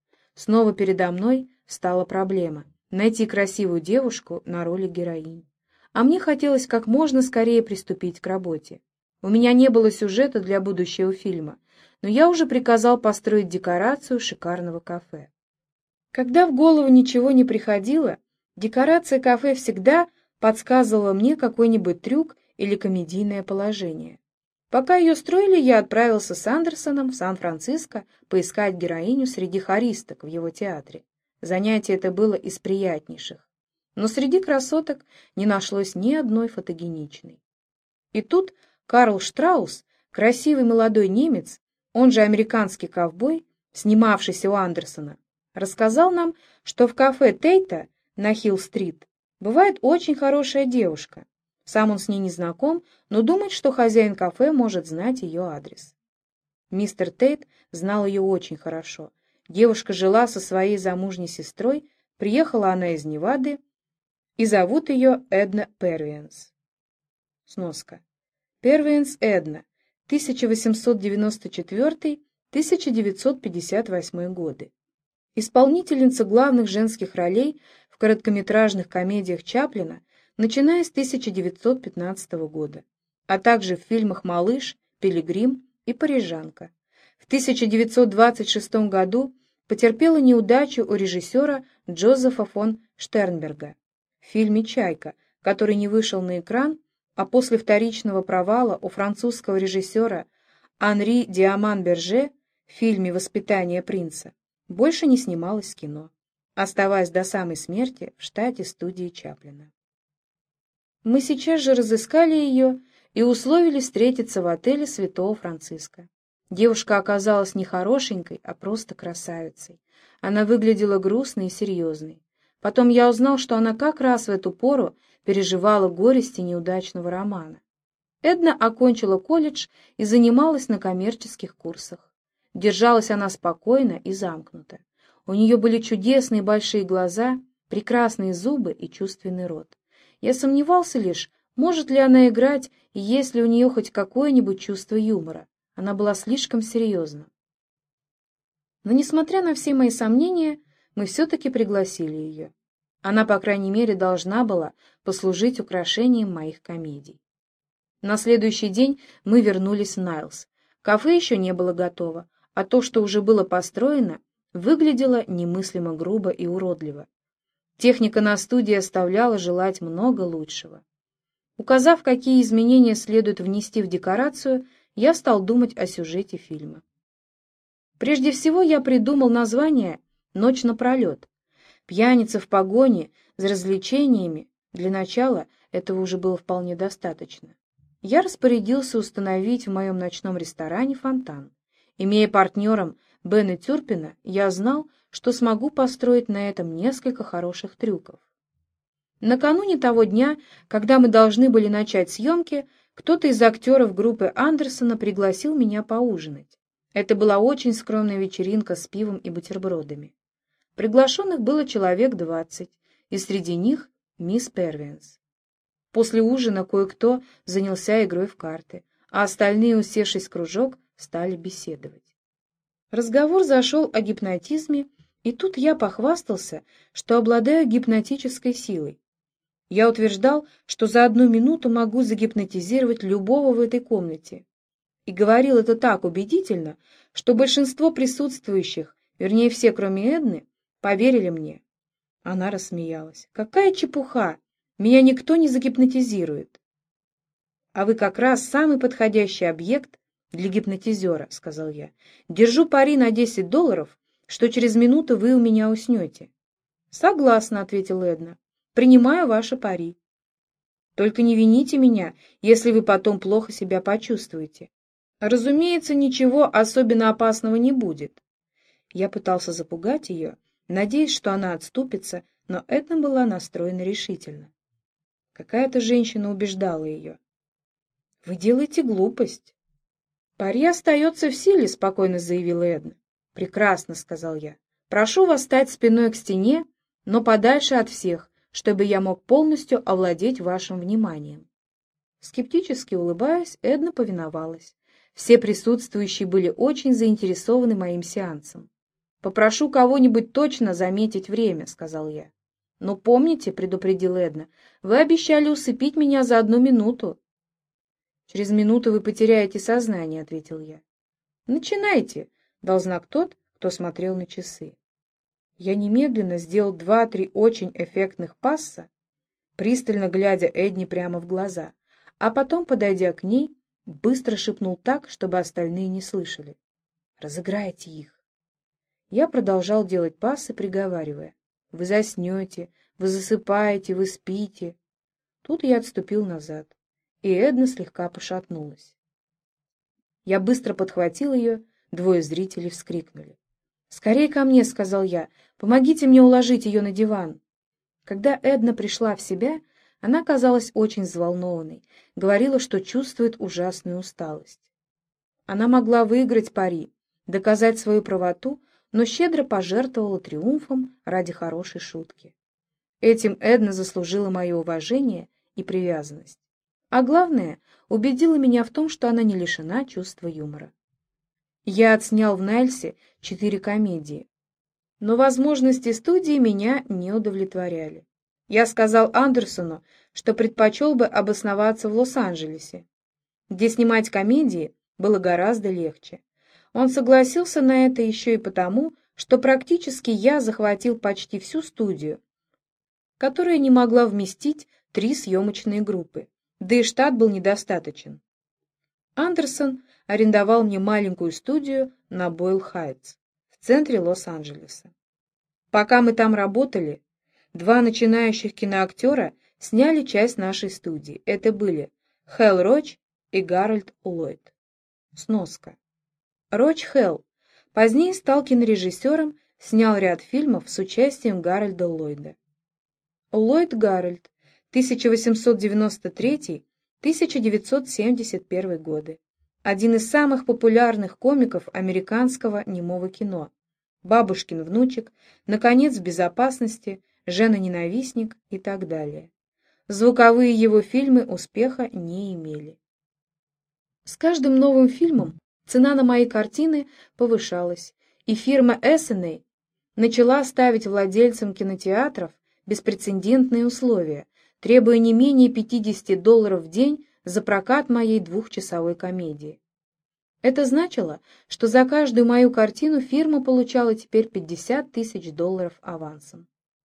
Снова передо мной стала проблема — найти красивую девушку на роли героинь. А мне хотелось как можно скорее приступить к работе. У меня не было сюжета для будущего фильма, но я уже приказал построить декорацию шикарного кафе. Когда в голову ничего не приходило, декорация кафе всегда подсказывала мне какой-нибудь трюк или комедийное положение. Пока ее строили, я отправился с Андерсоном в Сан-Франциско поискать героиню среди хористок в его театре. Занятие это было из приятнейших. Но среди красоток не нашлось ни одной фотогеничной. И тут Карл Штраус, красивый молодой немец, он же американский ковбой, снимавшийся у Андерсона, рассказал нам, что в кафе Тейта на Хилл-стрит бывает очень хорошая девушка. Сам он с ней не знаком, но думает, что хозяин кафе может знать ее адрес. Мистер Тейт знал ее очень хорошо. Девушка жила со своей замужней сестрой, приехала она из Невады, и зовут ее Эдна Первиенс. Сноска. Первиенс Эдна, тысяча восемьсот девяносто четвёртый — тысяча девятьсот пятьдесят восьмой годы. Исполнительница главных женских ролей в короткометражных комедиях Чаплина, начиная с тысяча девятьсот пятнадцатого года, а также в фильмах «Малыш», «Пилигрим» и «Парижанка». В тысяча девятьсот двадцать шестом году потерпела неудачу у режиссера Джозефа фон Штернберга в фильме «Чайка», который не вышел на экран, а после вторичного провала у французского режиссера Анри Диаман-Берже в фильме «Воспитание принца» больше не снималась в кино, оставаясь до самой смерти в штате студии Чаплина. Мы сейчас же разыскали ее и условились встретиться в отеле Святого Франциска. Девушка оказалась не хорошенькой, а просто красавицей. Она выглядела грустной и серьезной. Потом я узнал, что она как раз в эту пору переживала горести неудачного романа. Эдна окончила колледж и занималась на коммерческих курсах. Держалась она спокойно и замкнуто. У нее были чудесные большие глаза, прекрасные зубы и чувственный рот. Я сомневался лишь, может ли она играть и есть ли у нее хоть какое-нибудь чувство юмора. Она была слишком серьезна. Но, несмотря на все мои сомнения, мы все-таки пригласили ее. Она, по крайней мере, должна была послужить украшением моих комедий. На следующий день мы вернулись в Найлс. Кафе еще не было готово, а то, что уже было построено, выглядело немыслимо грубо и уродливо. Техника на студии оставляла желать много лучшего. Указав, какие изменения следует внести в декорацию, я стал думать о сюжете фильма. Прежде всего я придумал название «Ночь напролет». Пьяница в погоне за развлечениями, для начала этого уже было вполне достаточно. Я распорядился установить в моем ночном ресторане фонтан. Имея партнером Бена Тюрпина, я знал, что смогу построить на этом несколько хороших трюков. Накануне того дня, когда мы должны были начать съемки, кто-то из актеров группы Андерсона пригласил меня поужинать. Это была очень скромная вечеринка с пивом и бутербродами. Приглашенных было человек двадцать, и среди них мисс Первиенс. После ужина кое-кто занялся игрой в карты, а остальные, усевшись в кружок, стали беседовать. Разговор зашел о гипнотизме, и тут я похвастался, что обладаю гипнотической силой. Я утверждал, что за одну минуту могу загипнотизировать любого в этой комнате. И говорил это так убедительно, что большинство присутствующих, вернее все, кроме Эдны, поверили мне. Она рассмеялась. «Какая чепуха! Меня никто не загипнотизирует!» «А вы как раз самый подходящий объект для гипнотизера», — сказал я. «Держу пари на десять долларов, что через минуту вы у меня уснете». «Согласна», — ответила Эдна. «Принимаю ваше пари. Только не вините меня, если вы потом плохо себя почувствуете. Разумеется, ничего особенно опасного не будет». Я пытался запугать ее, надеясь, что она отступится, но Эдна была настроена решительно. Какая-то женщина убеждала ее. «Вы делаете глупость». «Пари остается в силе», — спокойно заявила Эдна. «Прекрасно», — сказал я. «Прошу вас стать спиной к стене, но подальше от всех, чтобы я мог полностью овладеть вашим вниманием». Скептически улыбаясь, Эдна повиновалась. Все присутствующие были очень заинтересованы моим сеансом. «Попрошу кого-нибудь точно заметить время», — сказал я. «Но помните», — предупредил Эдна, — «вы обещали усыпить меня за одну минуту». «Через минуту вы потеряете сознание», — ответил я. «Начинайте», — дал знак тот, кто смотрел на часы. Я немедленно сделал два-три очень эффектных пасса, пристально глядя Эдне прямо в глаза, а потом, подойдя к ней, быстро шепнул так, чтобы остальные не слышали. «Разыграйте их». Я продолжал делать пассы, приговаривая: «Вы заснете, вы засыпаете, вы спите». Тут я отступил назад, и Эдна слегка пошатнулась. Я быстро подхватил ее, двое зрителей вскрикнули. «Скорей ко мне», — сказал я, — «помогите мне уложить ее на диван». Когда Эдна пришла в себя, она казалась очень взволнованной, говорила, что чувствует ужасную усталость. Она могла выиграть пари, доказать свою правоту, но щедро пожертвовала триумфом ради хорошей шутки. Этим Эдна заслужила мое уважение и привязанность. А главное, убедила меня в том, что она не лишена чувства юмора. Я отснял в Найльсе четыре комедии, но возможности студии меня не удовлетворяли. Я сказал Андерсону, что предпочел бы обосноваться в Лос-Анджелесе, где снимать комедии было гораздо легче. Он согласился на это еще и потому, что практически я захватил почти всю студию, которая не могла вместить три съемочные группы, да и штат был недостаточен. Андерсон арендовал мне маленькую студию на Бойл-Хайтс в центре Лос-Анджелеса. Пока мы там работали, два начинающих киноактера сняли часть нашей студии. Это были Хэл Роч и Гарольд Ллойд. Сноска. Роч Хэл позднее стал кинорежиссером, снял ряд фильмов с участием Гарольда Ллойда. Ллойд Гарольд, тысяча восемьсот девяносто третий — тысяча девятьсот семьдесят первый годы. Один из самых популярных комиков американского немого кино. «Бабушкин внучек», «Наконец в безопасности», «Жена-ненавистник» и так далее. Звуковые его фильмы успеха не имели. С каждым новым фильмом цена на мои картины повышалась, и фирма эс энд эй начала ставить владельцам кинотеатров беспрецедентные условия, требуя не менее пятидесяти долларов в день за прокат моей двухчасовой комедии. Это значило, что за каждую мою картину фирма получала теперь пятьдесят тысяч долларов авансом.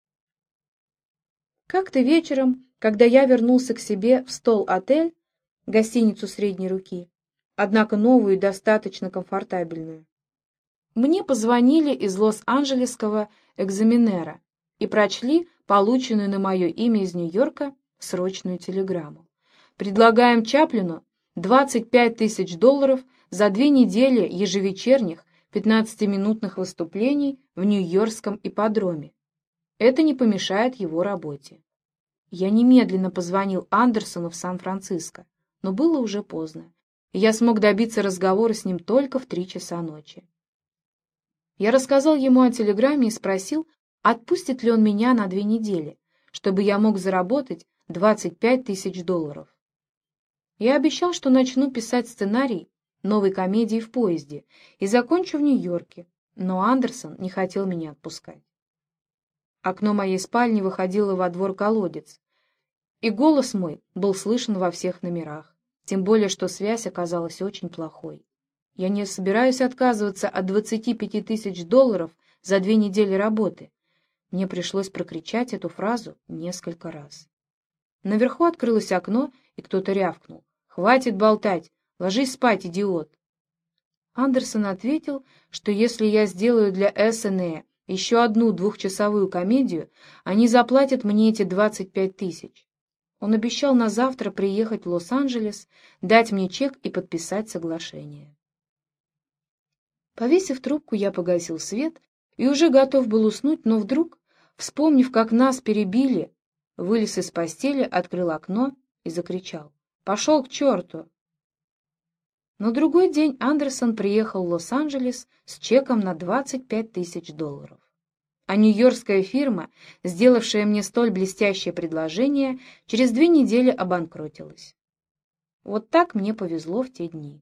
Как-то вечером, когда я вернулся к себе в Стол-отель, гостиницу средней руки, однако новую и достаточно комфортабельную, мне позвонили из Лос-Анджелесского экзаменера и прочли полученную на мое имя из Нью-Йорка срочную телеграмму. Предлагаем Чаплину двадцать пять тысяч долларов за две недели ежевечерних пятнадцатиминутных выступлений в Нью-Йоркском ипподроме. Это не помешает его работе. Я немедленно позвонил Андерсону в Сан-Франциско, но было уже поздно, и я смог добиться разговора с ним только в три часа ночи. Я рассказал ему о телеграмме и спросил, отпустит ли он меня на две недели, чтобы я мог заработать двадцать пять тысяч долларов. Я обещал, что начну писать сценарий новой комедии в поезде и закончу в Нью-Йорке, но Андерсон не хотел меня отпускать. Окно моей спальни выходило во двор колодец, и голос мой был слышен во всех номерах, тем более что связь оказалась очень плохой. Я не собираюсь отказываться от двадцати пяти тысяч долларов за две недели работы. Мне пришлось прокричать эту фразу несколько раз. Наверху открылось окно, и кто-то рявкнул: «Хватит болтать! Ложись спать, идиот!» Андерсон ответил, что если я сделаю для эс эн а еще одну двухчасовую комедию, они заплатят мне эти двадцать пять тысяч. Он обещал на завтра приехать в Лос-Анджелес, дать мне чек и подписать соглашение. Повесив трубку, я погасил свет и уже готов был уснуть, но вдруг, вспомнив, как нас перебили, вылез из постели, открыл окно и закричал: «Пошел к черту!». На другой день Андерсон приехал в Лос-Анджелес с чеком на двадцать пять тысяч долларов. А нью-йоркская фирма, сделавшая мне столь блестящее предложение, через две недели обанкротилась. Вот так мне повезло в те дни.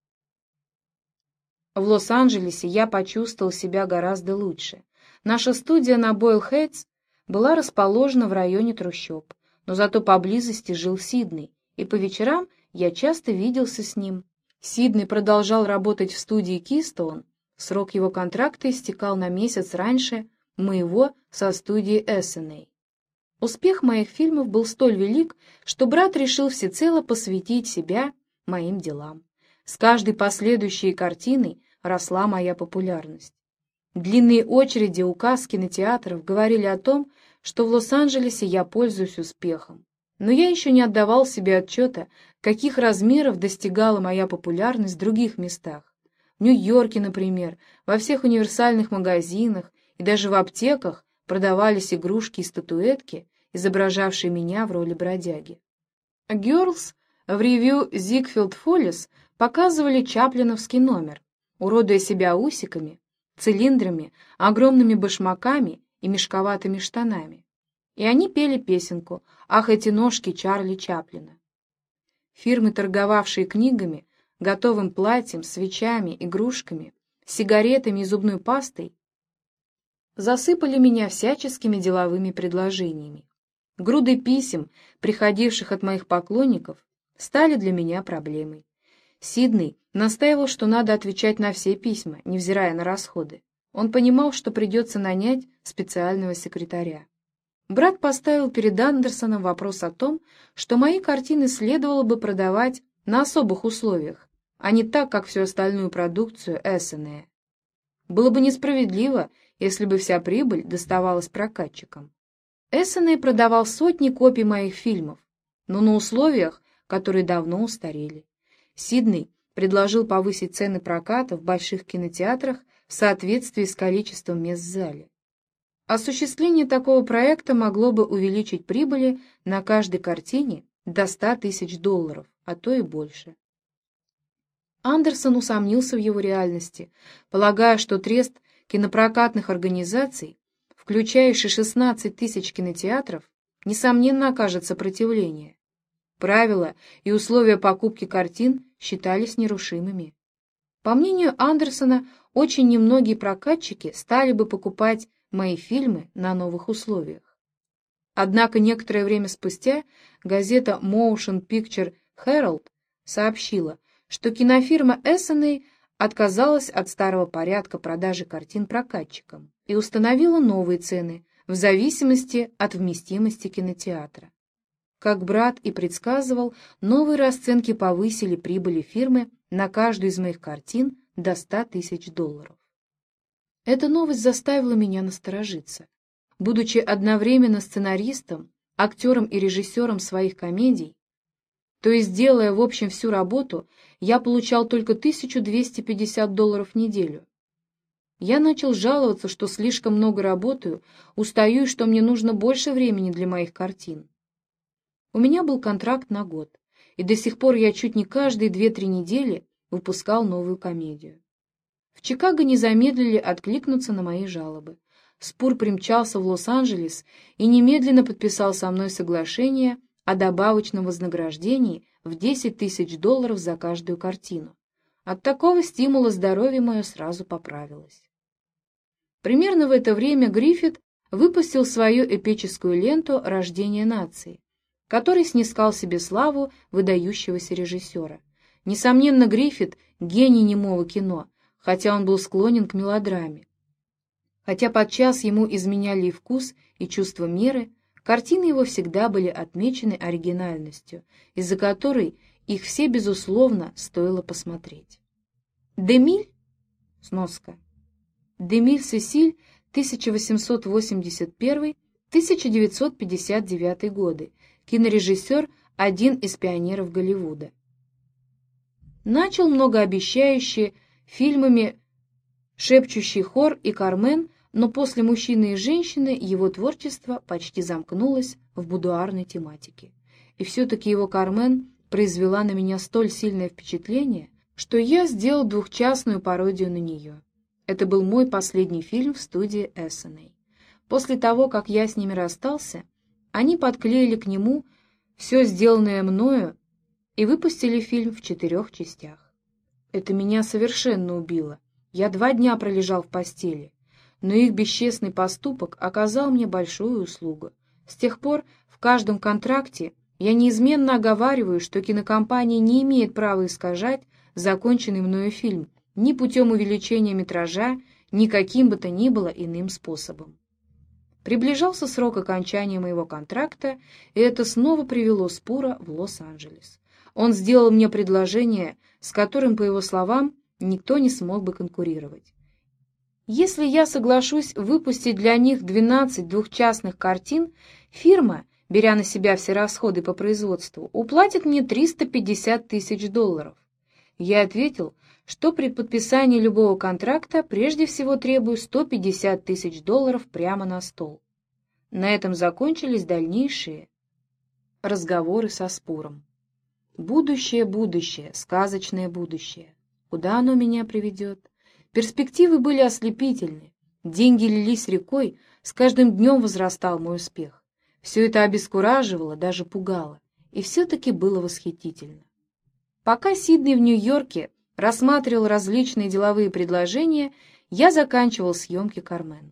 В Лос-Анджелесе я почувствовал себя гораздо лучше. Наша студия на Бойл-Хейтс была расположена в районе трущоб, но зато поблизости жил Сидней, и по вечерам я часто виделся с ним. Сидней продолжал работать в студии Keystone, срок его контракта истекал на месяц раньше моего со студией эс эн а. Успех моих фильмов был столь велик, что брат решил всецело посвятить себя моим делам. С каждой последующей картиной росла моя популярность. Длинные очереди у касс кинотеатров говорили о том, что в Лос-Анджелесе я пользуюсь успехом. Но я еще не отдавал себе отчета, каких размеров достигала моя популярность в других местах. В Нью-Йорке, например, во всех универсальных магазинах и даже в аптеках продавались игрушки и статуэтки, изображавшие меня в роли бродяги. Girls в ревью Ziegfeld Follies показывали чаплиновский номер, уродуя себя усиками, цилиндрами, огромными башмаками и мешковатыми штанами. И они пели песенку «Ах, эти ножки Чарли Чаплина». Фирмы, торговавшие книгами, готовым платьем, свечами, игрушками, сигаретами и зубной пастой, засыпали меня всяческими деловыми предложениями. Груды писем, приходивших от моих поклонников, стали для меня проблемой. Сидней настаивал, что надо отвечать на все письма, невзирая на расходы. Он понимал, что придется нанять специального секретаря. Брат поставил перед Андерсоном вопрос о том, что мои картины следовало бы продавать на особых условиях, а не так, как всю остальную продукцию эс эн а. Было бы несправедливо, если бы вся прибыль доставалась прокатчикам. эс эн а продавал сотни копий моих фильмов, но на условиях, которые давно устарели. Сидней предложил повысить цены проката в больших кинотеатрах в соответствии с количеством мест в зале. Осуществление такого проекта могло бы увеличить прибыли на каждой картине до ста тысяч долларов, а то и больше. Андерсон усомнился в его реальности, полагая, что трест кинопрокатных организаций, включающий шестнадцать тысяч кинотеатров, несомненно окажет сопротивление. Правила и условия покупки картин считались нерушимыми. По мнению Андерсона, очень немногие прокатчики стали бы покупать мои фильмы на новых условиях. Однако некоторое время спустя газета Motion Picture Herald сообщила, что кинофирма эс эн а отказалась от старого порядка продажи картин прокатчикам и установила новые цены в зависимости от вместимости кинотеатра. Как брат и предсказывал, новые расценки повысили прибыли фирмы на каждую из моих картин до ста тысяч долларов. Эта новость заставила меня насторожиться. Будучи одновременно сценаристом, актером и режиссером своих комедий, то есть делая в общем всю работу, я получал только тысячу двести пятьдесят долларов в неделю. Я начал жаловаться, что слишком много работаю, устаю и что мне нужно больше времени для моих картин. У меня был контракт на год, и до сих пор я чуть не каждые две-три недели выпускал новую комедию. В Чикаго не замедлили откликнуться на мои жалобы. Спур примчался в Лос-Анджелес и немедленно подписал со мной соглашение о добавочном вознаграждении в десять тысяч долларов за каждую картину. От такого стимула здоровье мое сразу поправилось. Примерно в это время Гриффит выпустил свою эпическую ленту «Рождение нации», который снискал себе славу выдающегося режиссера. Несомненно, Гриффит — гений немого кино, хотя он был склонен к мелодраме. Хотя подчас ему изменяли и вкус, и чувство меры, картины его всегда были отмечены оригинальностью, из-за которой их все, безусловно, стоило посмотреть. Демиль, сноска, Демиль Сесиль, тысяча восемьсот восемьдесят первый — тысяча девятьсот пятьдесят девятый годы, кинорежиссер, один из пионеров Голливуда. Начал многообещающе фильмами «Шепчущий хор» и «Кармен», но после «Мужчины и женщины» его творчество почти замкнулось в будуарной тематике. И все-таки его «Кармен» произвела на меня столь сильное впечатление, что я сделал двухчастную пародию на нее. Это был мой последний фильм в студии эс эн эй. После того, как я с ними расстался, они подклеили к нему все сделанное мною и выпустили фильм в четырех частях. Это меня совершенно убило. Я два дня пролежал в постели, но их бесчестный поступок оказал мне большую услугу. С тех пор в каждом контракте я неизменно оговариваю, что кинокомпания не имеет права искажать законченный мною фильм ни путем увеличения метража, ни каким бы то ни было иным способом. Приближался срок окончания моего контракта, и это снова привело Спура в Лос-Анджелес. Он сделал мне предложение, с которым, по его словам, никто не смог бы конкурировать. Если я соглашусь выпустить для них двенадцать двухчастных картин, фирма, беря на себя все расходы по производству, уплатит мне триста пятьдесят тысяч долларов. Я ответил, что при подписании любого контракта прежде всего требую сто пятьдесят тысяч долларов прямо на стол. На этом закончились дальнейшие разговоры со Спуром. Будущее, будущее, сказочное будущее. Куда оно меня приведет? Перспективы были ослепительны, деньги лились рекой, с каждым днем возрастал мой успех. Все это обескураживало, даже пугало, и все-таки было восхитительно. Пока Сидней в Нью-Йорке рассматривал различные деловые предложения, я заканчивал съемки «Кармен».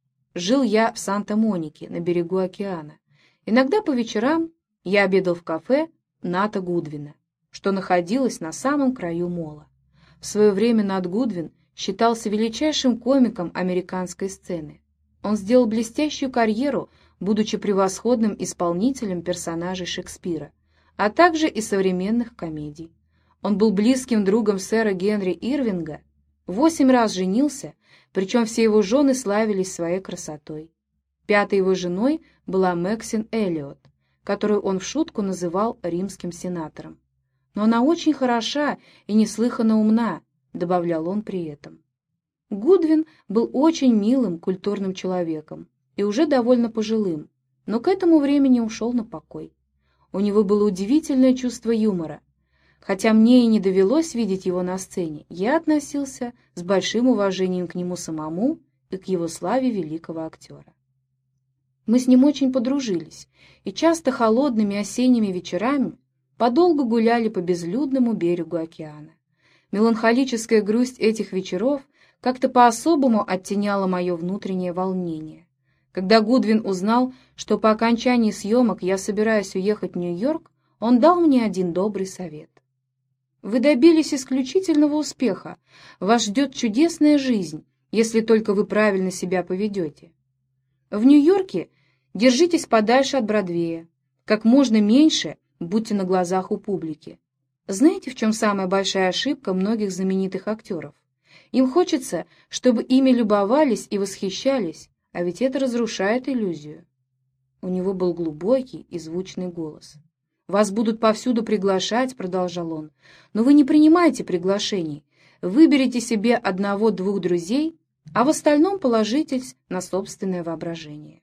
Жил я в Санта-Монике, на берегу океана. Иногда по вечерам я обедал в кафе Ната Гудвина, что находилось на самом краю мола. В свое время Нат Гудвин считался величайшим комиком американской сцены. Он сделал блестящую карьеру, будучи превосходным исполнителем персонажей Шекспира, а также и современных комедий. Он был близким другом сэра Генри Ирвинга, восемь раз женился, причем все его жены славились своей красотой. Пятой его женой была Мэксин Эллиот, которую он в шутку называл римским сенатором. «Но она очень хороша и неслыханно умна», — добавлял он при этом. Гудвин был очень милым, культурным человеком и уже довольно пожилым, но к этому времени ушел на покой. У него было удивительное чувство юмора. Хотя мне и не довелось видеть его на сцене, я относился с большим уважением к нему самому и к его славе великого актера. Мы с ним очень подружились, и часто холодными осенними вечерами подолгу гуляли по безлюдному берегу океана. Меланхолическая грусть этих вечеров как-то по-особому оттеняла мое внутреннее волнение. Когда Гудвин узнал, что по окончании съемок я собираюсь уехать в Нью-Йорк, он дал мне один добрый совет. «Вы добились исключительного успеха. Вас ждет чудесная жизнь, если только вы правильно себя поведете. В Нью-Йорке держитесь подальше от Бродвея, как можно меньше будьте на глазах у публики. Знаете, в чем самая большая ошибка многих знаменитых актеров? Им хочется, чтобы ими любовались и восхищались, а ведь это разрушает иллюзию». У него был глубокий и звучный голос. «Вас будут повсюду приглашать», — продолжал он, — «но вы не принимайте приглашений. Выберите себе одного-двух друзей, а в остальном положитесь на собственное воображение».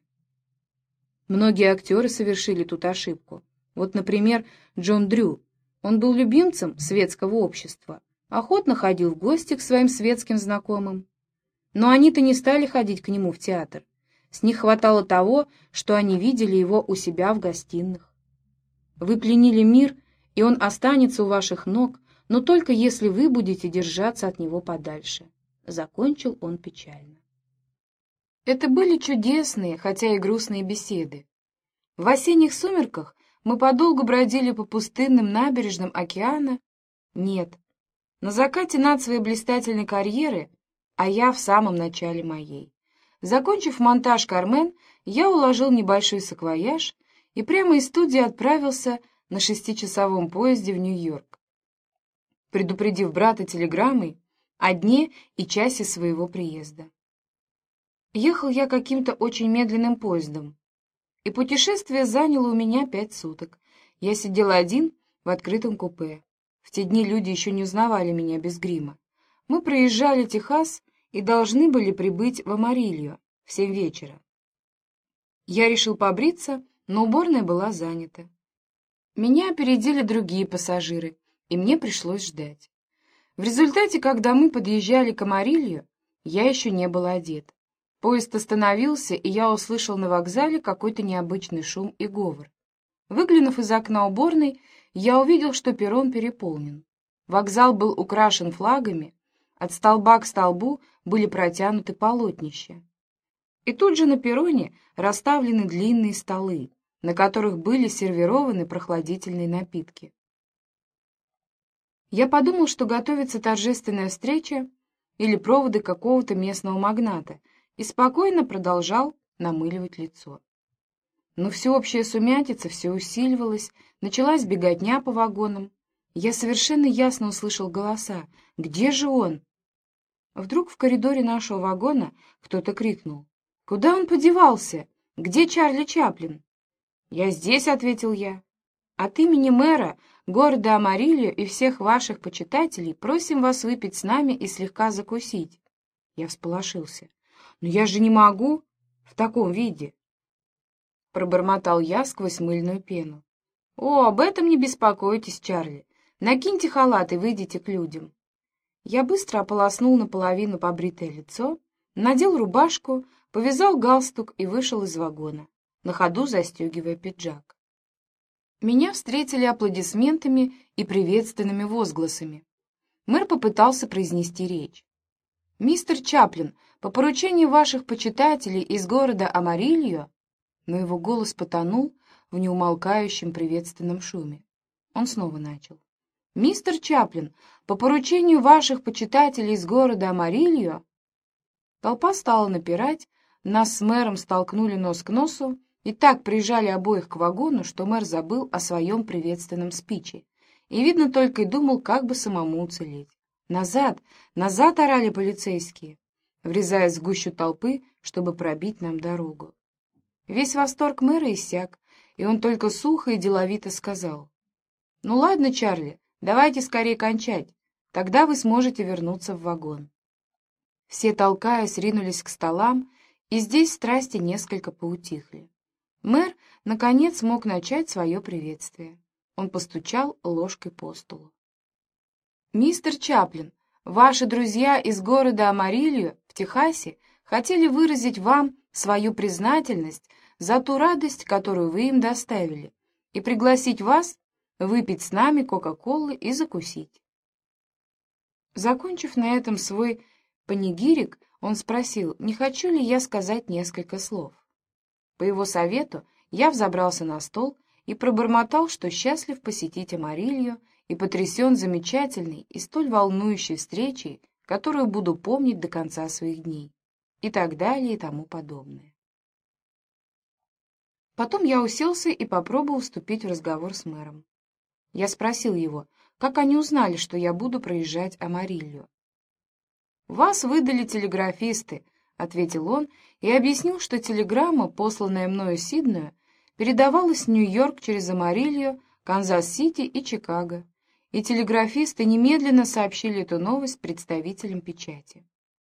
Многие актеры совершили тут ошибку. Вот, например, Джон Дрю. Он был любимцем светского общества, охотно ходил в гости к своим светским знакомым. Но они-то не стали ходить к нему в театр. С них хватало того, что они видели его у себя в гостиных. Вы пленили мир, и он останется у ваших ног, но только если вы будете держаться от него подальше. Закончил он печально. Это были чудесные, хотя и грустные беседы. В осенних сумерках мы подолгу бродили по пустынным набережным океана. Нет, на закате Нат своей блистательной карьеры, а я в самом начале моей. Закончив монтаж «Кармен», я уложил небольшой саквояж и прямо из студии отправился на шестичасовом поезде в Нью-Йорк. Предупредив брата телеграммой, о дне и часе своего приезда. Ехал я каким-то очень медленным поездом, и путешествие заняло у меня пять суток. Я сидел один в открытом купе. В те дни люди еще не узнавали меня без грима. Мы проезжали Техас и должны были прибыть в Амарилью в семь вечера. Я решил побриться, но уборная была занята. Меня опередили другие пассажиры, и мне пришлось ждать. В результате, когда мы подъезжали к Амарилью, я еще не был одет. Поезд остановился, и я услышал на вокзале какой-то необычный шум и говор. Выглянув из окна уборной, я увидел, что перрон переполнен. Вокзал был украшен флагами, от столба к столбу были протянуты полотнища. И тут же на перроне расставлены длинные столы, на которых были сервированы прохладительные напитки. Я подумал, что готовится торжественная встреча или проводы какого-то местного магната, и спокойно продолжал намыливать лицо. Но всеобщая сумятица все усиливалась, началась беготня по вагонам. Я совершенно ясно услышал голоса. «Где же он?» Вдруг в коридоре нашего вагона кто-то крикнул. «Куда он подевался? Где Чарли Чаплин?» «Я здесь», — ответил я. «От имени мэра города Амарилью и всех ваших почитателей просим вас выпить с нами и слегка закусить». Я всполошился. «Но я же не могу в таком виде», — пробормотал я сквозь мыльную пену. «О, об этом не беспокойтесь, Чарли. Накиньте халат и выйдите к людям». Я быстро ополоснул наполовину побритое лицо, надел рубашку, повязал галстук и вышел из вагона, на ходу застегивая пиджак. Меня встретили аплодисментами и приветственными возгласами. Мэр попытался произнести речь. «Мистер Чаплин, по поручению ваших почитателей из города Амарилью», но его голос потонул в неумолкающем приветственном шуме. Он снова начал. «Мистер Чаплин, по поручению ваших почитателей из города Амарилью». Толпа стала напирать, нас с мэром столкнули нос к носу и так прижали обоих к вагону, что мэр забыл о своем приветственном спиче и, видно, только и думал, как бы самому уцелеть. «Назад! Назад!» — орали полицейские, врезаясь в гущу толпы, чтобы пробить нам дорогу. Весь восторг мэра иссяк, и он только сухо и деловито сказал: «Ну ладно, Чарли, давайте скорее кончать, тогда вы сможете вернуться в вагон». Все, толкаясь, ринулись к столам, и здесь страсти несколько поутихли. Мэр, наконец, мог начать свое приветствие. Он постучал ложкой по столу. «Мистер Чаплин, ваши друзья из города Амарилью в Техасе хотели выразить вам свою признательность за ту радость, которую вы им доставили, и пригласить вас выпить с нами кока-колы и закусить». Закончив на этом свой панигирик, он спросил, не хочу ли я сказать несколько слов. По его совету я взобрался на стол и пробормотал, что счастлив посетить Амарилью и потрясен замечательной и столь волнующей встречей, которую буду помнить до конца своих дней, и так далее и тому подобное. Потом я уселся и попробовал вступить в разговор с мэром. Я спросил его, как они узнали, что я буду проезжать Амарилью. «Вас выдали телеграфисты», — ответил он и объяснил, что телеграмма, посланная мною Сиднею, передавалась в Нью-Йорк через Амарилью, Канзас-Сити и Чикаго, и телеграфисты немедленно сообщили эту новость представителям печати.